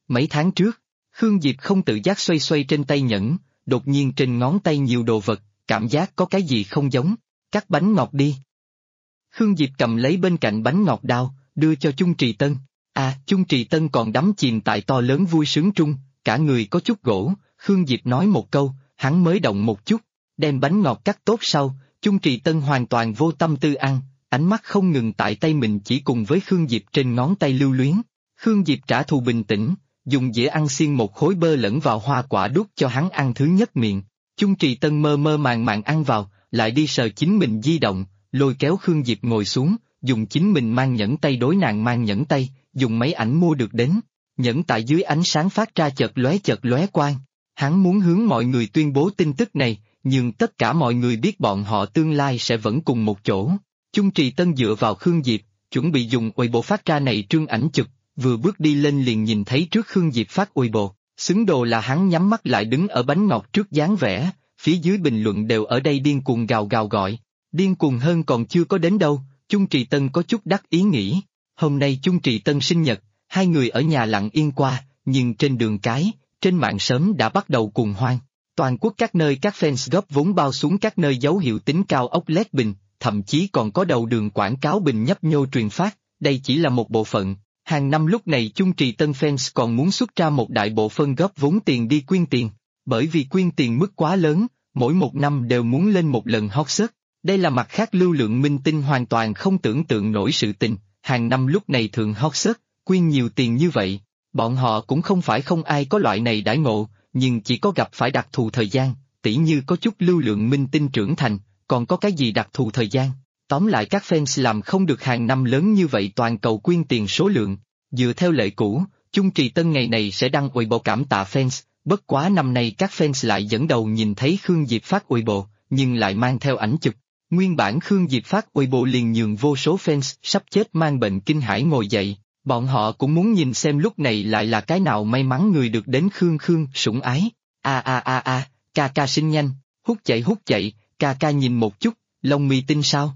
Mấy tháng trước, Khương Diệp không tự giác xoay xoay trên tay nhẫn, đột nhiên trên ngón tay nhiều đồ vật, cảm giác có cái gì không giống. Cắt bánh ngọt đi. Khương Diệp cầm lấy bên cạnh bánh ngọt đao, đưa cho Chung Trì Tân. Chung Trì Tân còn đắm chìm tại to lớn vui sướng trung, cả người có chút gỗ. Khương Diệp nói một câu, hắn mới động một chút, đem bánh ngọt cắt tốt sau, Chung Trì Tân hoàn toàn vô tâm tư ăn, ánh mắt không ngừng tại tay mình chỉ cùng với Khương Diệp trên ngón tay lưu luyến. Khương Diệp trả thù bình tĩnh, dùng dĩa ăn xiên một khối bơ lẫn vào hoa quả đút cho hắn ăn thứ nhất miệng. Chung Trì Tân mơ mơ màng màng ăn vào, lại đi sờ chính mình di động, lôi kéo Khương Diệp ngồi xuống, dùng chính mình mang nhẫn tay đối nàng mang nhẫn tay, dùng máy ảnh mua được đến. Nhẫn tại dưới ánh sáng phát ra chợt lóe quang. Hắn muốn hướng mọi người tuyên bố tin tức này, nhưng tất cả mọi người biết bọn họ tương lai sẽ vẫn cùng một chỗ. Chung Trì Tân dựa vào Khương Diệp, chuẩn bị dùng Weibo phát ra này trương ảnh chụp, vừa bước đi lên liền nhìn thấy trước Khương Diệp phát Weibo, xứng đồ là hắn nhắm mắt lại đứng ở bánh ngọt trước dáng vẻ, phía dưới bình luận đều ở đây điên cuồng gào gào gọi. Điên cuồng hơn còn chưa có đến đâu, Chung Trì Tân có chút đắc ý nghĩ. Hôm nay Chung Trì Tân sinh nhật, hai người ở nhà lặng yên qua, nhưng trên đường cái, trên mạng sớm đã bắt đầu cuồng hoan. Toàn quốc các nơi các fans góp vốn bao xuống các nơi dấu hiệu tính cao ốc LED bình, thậm chí còn có đầu đường quảng cáo bình nhấp nhô truyền phát, đây chỉ là một bộ phận. Hàng năm lúc này Chung Trì Tân fans còn muốn xuất ra một đại bộ phân góp vốn tiền đi quyên tiền, bởi vì quyên tiền mức quá lớn, mỗi một năm đều muốn lên một lần hot search. Đây là mặt khác lưu lượng minh tinh hoàn toàn không tưởng tượng nổi sự tình, hàng năm lúc này thường hot search, quyên nhiều tiền như vậy, bọn họ cũng không phải không ai có loại này đãi ngộ, nhưng chỉ có gặp phải đặc thù thời gian, tỉ như có chút lưu lượng minh tinh trưởng thành, còn có cái gì đặc thù thời gian. Tóm lại các fans làm không được hàng năm lớn như vậy toàn cầu quyên tiền số lượng. Dựa theo lệ cũ, Chung Trì Tân ngày này sẽ đăng Weibo cảm tạ fans, bất quá năm nay các fans lại dẫn đầu nhìn thấy Khương Diệp phát Weibo, nhưng lại mang theo ảnh chụp. Nguyên bản Khương Diệp phát Weibo liền nhường vô số fans sắp chết mang bệnh kinh hãi ngồi dậy, bọn họ cũng muốn nhìn xem lúc này lại là cái nào may mắn người được đến Khương sủng ái. Ca ca sinh nhanh, hút chạy, ca ca nhìn một chút, lông mi tinh sao,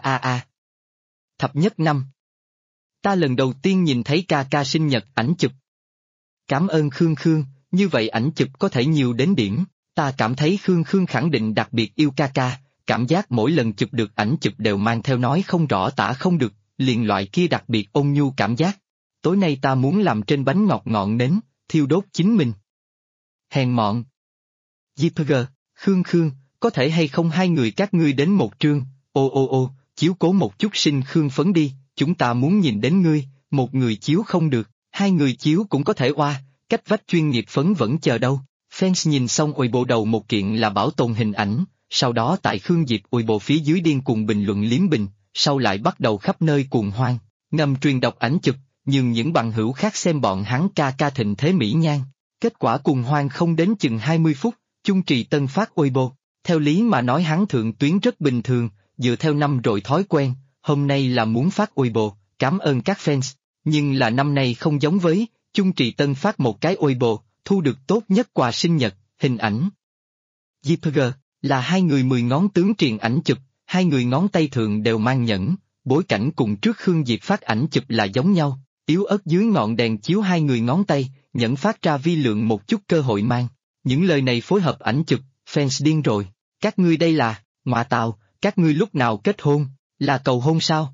Thập nhất năm. Ta lần đầu tiên nhìn thấy ca ca sinh nhật ảnh chụp. Cảm ơn Khương, như vậy ảnh chụp có thể nhiều đến điểm, ta cảm thấy Khương khẳng định đặc biệt yêu ca ca. Cảm giác mỗi lần chụp được ảnh chụp đều mang theo nói không rõ tả không được, liền loại kia đặc biệt ôn nhu cảm giác. Tối nay ta muốn làm trên bánh ngọt ngọn nến, thiêu đốt chính mình. Hèn mọn. JPG, Khương, có thể hay không hai người các ngươi đến một trương, chiếu cố một chút sinh Khương phấn đi, chúng ta muốn nhìn đến ngươi, một người chiếu không được, hai người chiếu cũng có thể oa, cách vách chuyên nghiệp phấn vẫn chờ đâu. Fans nhìn xong bộ đầu một kiện là bảo tồn hình ảnh. Sau đó tại Khương Diệp Weibo phía dưới điên cuồng bình luận liếm bình, sau lại bắt đầu khắp nơi cuồng hoan, ngầm truyền đọc ảnh chụp, nhưng những bằng hữu khác xem bọn hắn ca thịnh thế mỹ nhan. Kết quả cuồng hoan không đến chừng 20 phút, Chung Trì Tân phát Weibo, theo lý mà nói hắn thượng tuyến rất bình thường, dựa theo năm rồi thói quen, hôm nay là muốn phát Weibo, cảm ơn các fans, nhưng là năm nay không giống với, Chung Trì Tân phát một cái Weibo, thu được tốt nhất quà sinh nhật, hình ảnh. JPG là hai người 10 ngón tướng triền ảnh chụp, hai người ngón tay thượng đều mang nhẫn, bối cảnh cùng trước Khương Diệp phát ảnh chụp là giống nhau, yếu ớt dưới ngọn đèn chiếu hai người ngón tay, nhẫn phát ra vi lượng một chút cơ hội mang. Những lời này phối hợp ảnh chụp, fans điên rồi, các ngươi đây là, ngoại tào, các ngươi lúc nào kết hôn, là cầu hôn sao?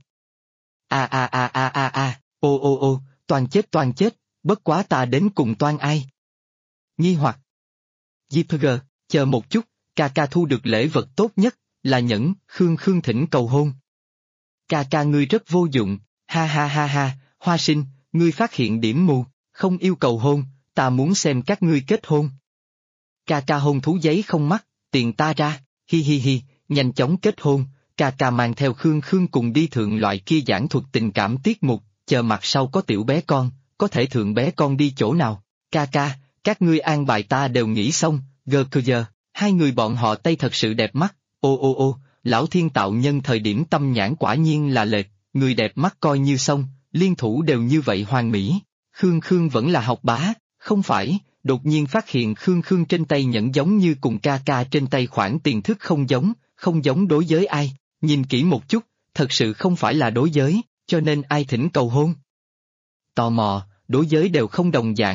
Toàn chết, bất quá ta đến cùng toan ai? Nghi hoặc. JPG, chờ một chút. Ca thu được lễ vật tốt nhất, là nhẫn, Khương thỉnh cầu hôn. Ca ngươi rất vô dụng, ha, Hoa Sinh, ngươi phát hiện điểm mù, không yêu cầu hôn, ta muốn xem các ngươi kết hôn. Ca hôn thú giấy không mắc, tiền ta ra, hi, nhanh chóng kết hôn, ca mang theo Khương cùng đi thượng loại kia giảng thuật tình cảm tiết mục, chờ mặt sau có tiểu bé con, có thể thượng bé con đi chỗ nào, ca, các ngươi an bài ta đều nghĩ xong, giờ. Hai người bọn họ Tây thật sự đẹp mắt, lão thiên tạo nhân thời điểm tâm nhãn quả nhiên là lệch, người đẹp mắt coi như xong, liên thủ đều như vậy hoàn mỹ. Khương vẫn là học bá, không phải, đột nhiên phát hiện Khương trên tay nhẫn giống như cùng ca trên tay khoản tiền thức không giống đối giới ai, nhìn kỹ một chút, thật sự không phải là đối giới, cho nên ai thỉnh cầu hôn. Tò mò, đối giới đều không đồng dạng,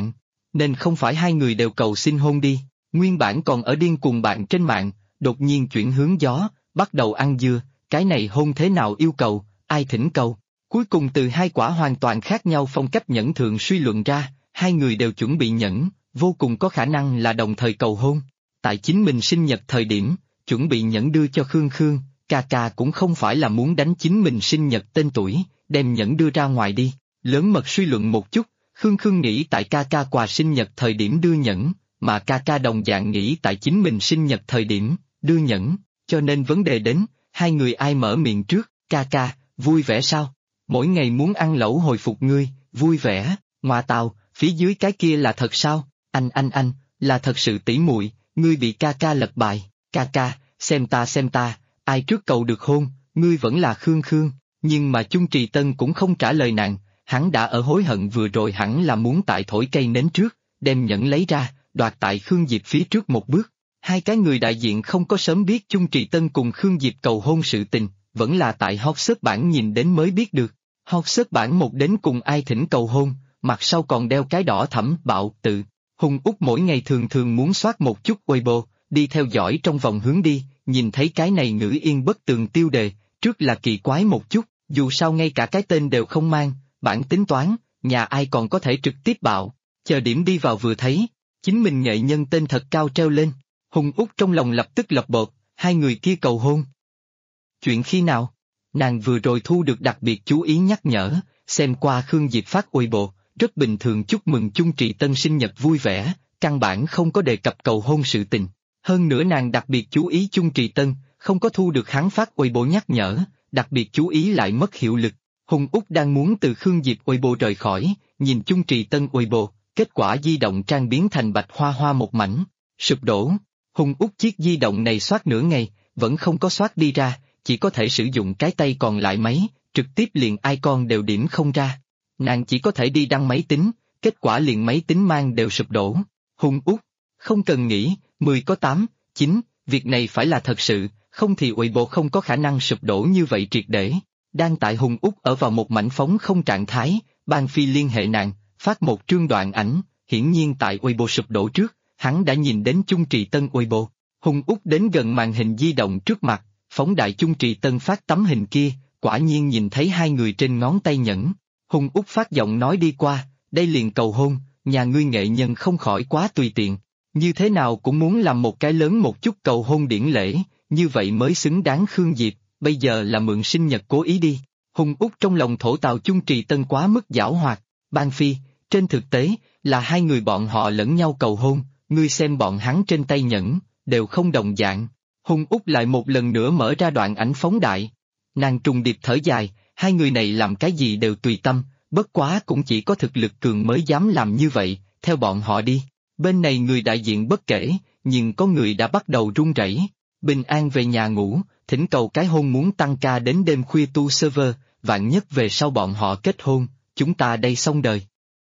nên không phải hai người đều cầu xin hôn đi. Nguyên bản còn ở điên cuồng bạn trên mạng, đột nhiên chuyển hướng gió, bắt đầu ăn dưa, cái này hôn thế nào yêu cầu, ai thỉnh cầu. Cuối cùng từ hai quả hoàn toàn khác nhau phong cách nhẫn thường suy luận ra, hai người đều chuẩn bị nhẫn, vô cùng có khả năng là đồng thời cầu hôn. Tại chính mình sinh nhật thời điểm, chuẩn bị nhẫn đưa cho Khương Khương, ca ca cũng không phải là muốn đánh chính mình sinh nhật tên tuổi, đem nhẫn đưa ra ngoài đi. Lớn mật suy luận một chút, Khương Khương nghĩ tại ca ca quà sinh nhật thời điểm đưa nhẫn, mà ca ca đồng dạng nghĩ tại chính mình sinh nhật thời điểm, đưa nhẫn, cho nên vấn đề đến, hai người ai mở miệng trước, ca ca, vui vẻ sao? Mỗi ngày muốn ăn lẩu hồi phục ngươi, vui vẻ, ngoa tào, phía dưới cái kia là thật sao? Anh, là thật sự tỉ muội, ngươi bị ca ca lật bài, ca ca, xem ta, ai trước cầu được hôn, ngươi vẫn là Khương Khương, nhưng mà Chung Trì Tân cũng không trả lời nàng, hắn đã ở hối hận vừa rồi hẳn là muốn tại thổi cây nến trước, đem nhẫn lấy ra, đoạt tại Khương Diệp phía trước một bước. Hai cái người đại diện không có sớm biết Chung Trì Tân cùng Khương Diệp cầu hôn sự tình, vẫn là tại hot search bảng nhìn đến mới biết được. Hot search bảng một đến cùng ai thỉnh cầu hôn, mặt sau còn đeo cái đỏ thẫm bạo tự. Hùng Úc mỗi ngày thường muốn soát một chút Weibo, đi theo dõi trong vòng hướng đi, nhìn thấy cái này ngữ yên bất tường tiêu đề, trước là kỳ quái một chút, dù sao ngay cả cái tên đều không mang, bản tính toán, nhà ai còn có thể trực tiếp bạo, chờ điểm đi vào vừa thấy, chính mình nghệ nhân tên thật cao treo lên, Hùng Úc trong lòng lập tức lập bột, hai người kia cầu hôn. Chuyện khi nào? Nàng vừa rồi thu được đặc biệt chú ý nhắc nhở, xem qua Khương Diệp phát Weibo, rất bình thường chúc mừng Chung Trì Tân sinh nhật vui vẻ, căn bản không có đề cập cầu hôn sự tình. Hơn nữa nàng đặc biệt chú ý Chung Trì Tân, không có thu được hắn phát Weibo nhắc nhở, đặc biệt chú ý lại mất hiệu lực. Hùng Úc đang muốn từ Khương Diệp Weibo rời khỏi, nhìn Chung Trì Tân Weibo, kết quả di động trang biến thành bạch hoa hoa một mảnh, sụp đổ. Hùng Úc chiếc di động này soát nửa ngày, vẫn không có soát đi ra, chỉ có thể sử dụng cái tay còn lại máy, trực tiếp liền icon đều điểm không ra. Nàng chỉ có thể đi đăng máy tính, kết quả liền máy tính mang đều sụp đổ. Hùng Úc, không cần nghĩ, 10 có 8, 9, việc này phải là thật sự, không thì Weibo không có khả năng sụp đổ như vậy triệt để. Đang tại Hùng Úc ở vào một mảnh phóng không trạng thái, Ban Phi liên hệ nàng, phát một trương đoạn ảnh, hiển nhiên tại Weibo sụp đổ trước, hắn đã nhìn đến Chung Trì Tân Weibo. Hùng Úc đến gần màn hình di động trước mặt, phóng đại Chung Trì Tân phát tấm hình kia, quả nhiên nhìn thấy hai người trên ngón tay nhẫn. Hùng Úc phát giọng nói đi qua, đây liền cầu hôn, nhà ngươi nghệ nhân không khỏi quá tùy tiện. Như thế nào cũng muốn làm một cái lớn một chút cầu hôn điển lễ, như vậy mới xứng đáng Khương Diệp, bây giờ là mượn sinh nhật cố ý đi. Hùng Úc trong lòng thổ tào Chung Trì Tân quá mức giảo hoạt, Ban Phi, trên thực tế, là hai người bọn họ lẫn nhau cầu hôn, ngươi xem bọn hắn trên tay nhẫn, đều không đồng dạng. Hùng Úc lại một lần nữa mở ra đoạn ảnh phóng đại. Nàng trùng điệp thở dài, hai người này làm cái gì đều tùy tâm, bất quá cũng chỉ có thực lực cường mới dám làm như vậy, theo bọn họ đi. Bên này người đại diện bất kể, nhưng có người đã bắt đầu run rẩy. Bình an về nhà ngủ, thỉnh cầu cái hôn muốn tăng ca đến đêm khuya tu server, vạn nhất về sau bọn họ kết hôn, chúng ta đây xong đời.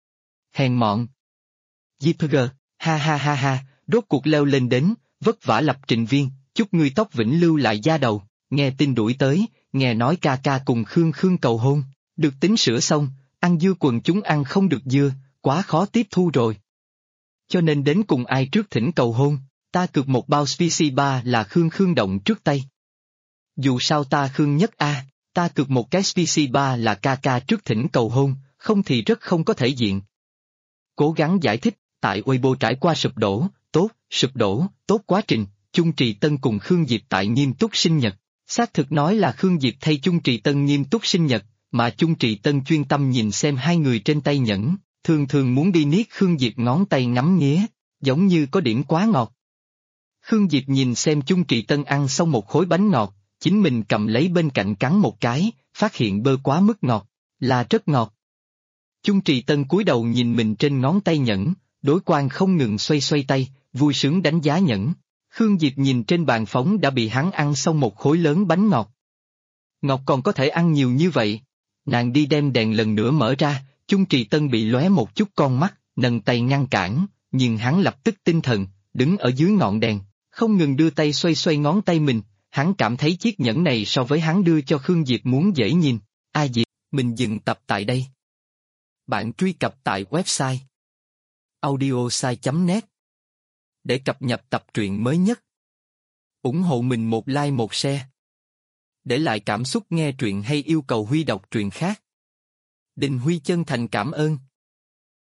Hèn mọn. JPG, ha, rốt cuộc leo lên đến, vất vả lập trình viên, chúc ngươi tóc vĩnh lưu lại da đầu, nghe tin đuổi tới, nghe nói ca ca cùng Khương Khương cầu hôn, được tính sửa xong, ăn dưa quần chúng ăn không được dưa, quá khó tiếp thu rồi. Cho nên đến cùng ai trước thỉnh cầu hôn, ta cược một bao SPC3 là Khương Khương động trước tay. Dù sao ta Khương nhất a, ta cược một cái SPC3 là ca ca trước thỉnh cầu hôn, không thì rất không có thể diện. Cố gắng giải thích, tại Weibo trải qua sụp đổ, tốt quá trình, Chung Trì Tân cùng Khương Diệp tại nghiêm túc sinh nhật. Xác thực nói là Khương Diệp thay Chung Trì Tân nghiêm túc sinh nhật, mà Chung Trì Tân chuyên tâm nhìn xem hai người trên tay nhẫn, thường muốn đi niết Khương Diệp ngón tay ngắm nghía, giống như có điểm quá ngọt. Khương Diệp nhìn xem Chung Trì Tân ăn xong một khối bánh ngọt, chính mình cầm lấy bên cạnh cắn một cái, phát hiện bơ quá mức ngọt, là rất ngọt. Chung Trì Tân cúi đầu nhìn mình trên ngón tay nhẫn, đối quan không ngừng xoay tay, vui sướng đánh giá nhẫn. Khương Diệp nhìn trên bàn phóng đã bị hắn ăn xong một khối lớn bánh ngọt. Ngọt còn có thể ăn nhiều như vậy. Nàng đi đem đèn lần nữa mở ra, Chung Trì Tân bị lóe một chút con mắt, nâng tay ngăn cản, nhưng hắn lập tức tinh thần, đứng ở dưới ngọn đèn, không ngừng đưa tay xoay ngón tay mình, hắn cảm thấy chiếc nhẫn này so với hắn đưa cho Khương Diệp muốn dễ nhìn. Diệp, mình dừng tập tại đây. Bạn truy cập tại website audiosai.net để cập nhật tập truyện mới nhất. Ủng hộ mình một like một share. Để lại cảm xúc nghe truyện hay yêu cầu Huy đọc truyện khác. Đình Huy chân thành cảm ơn.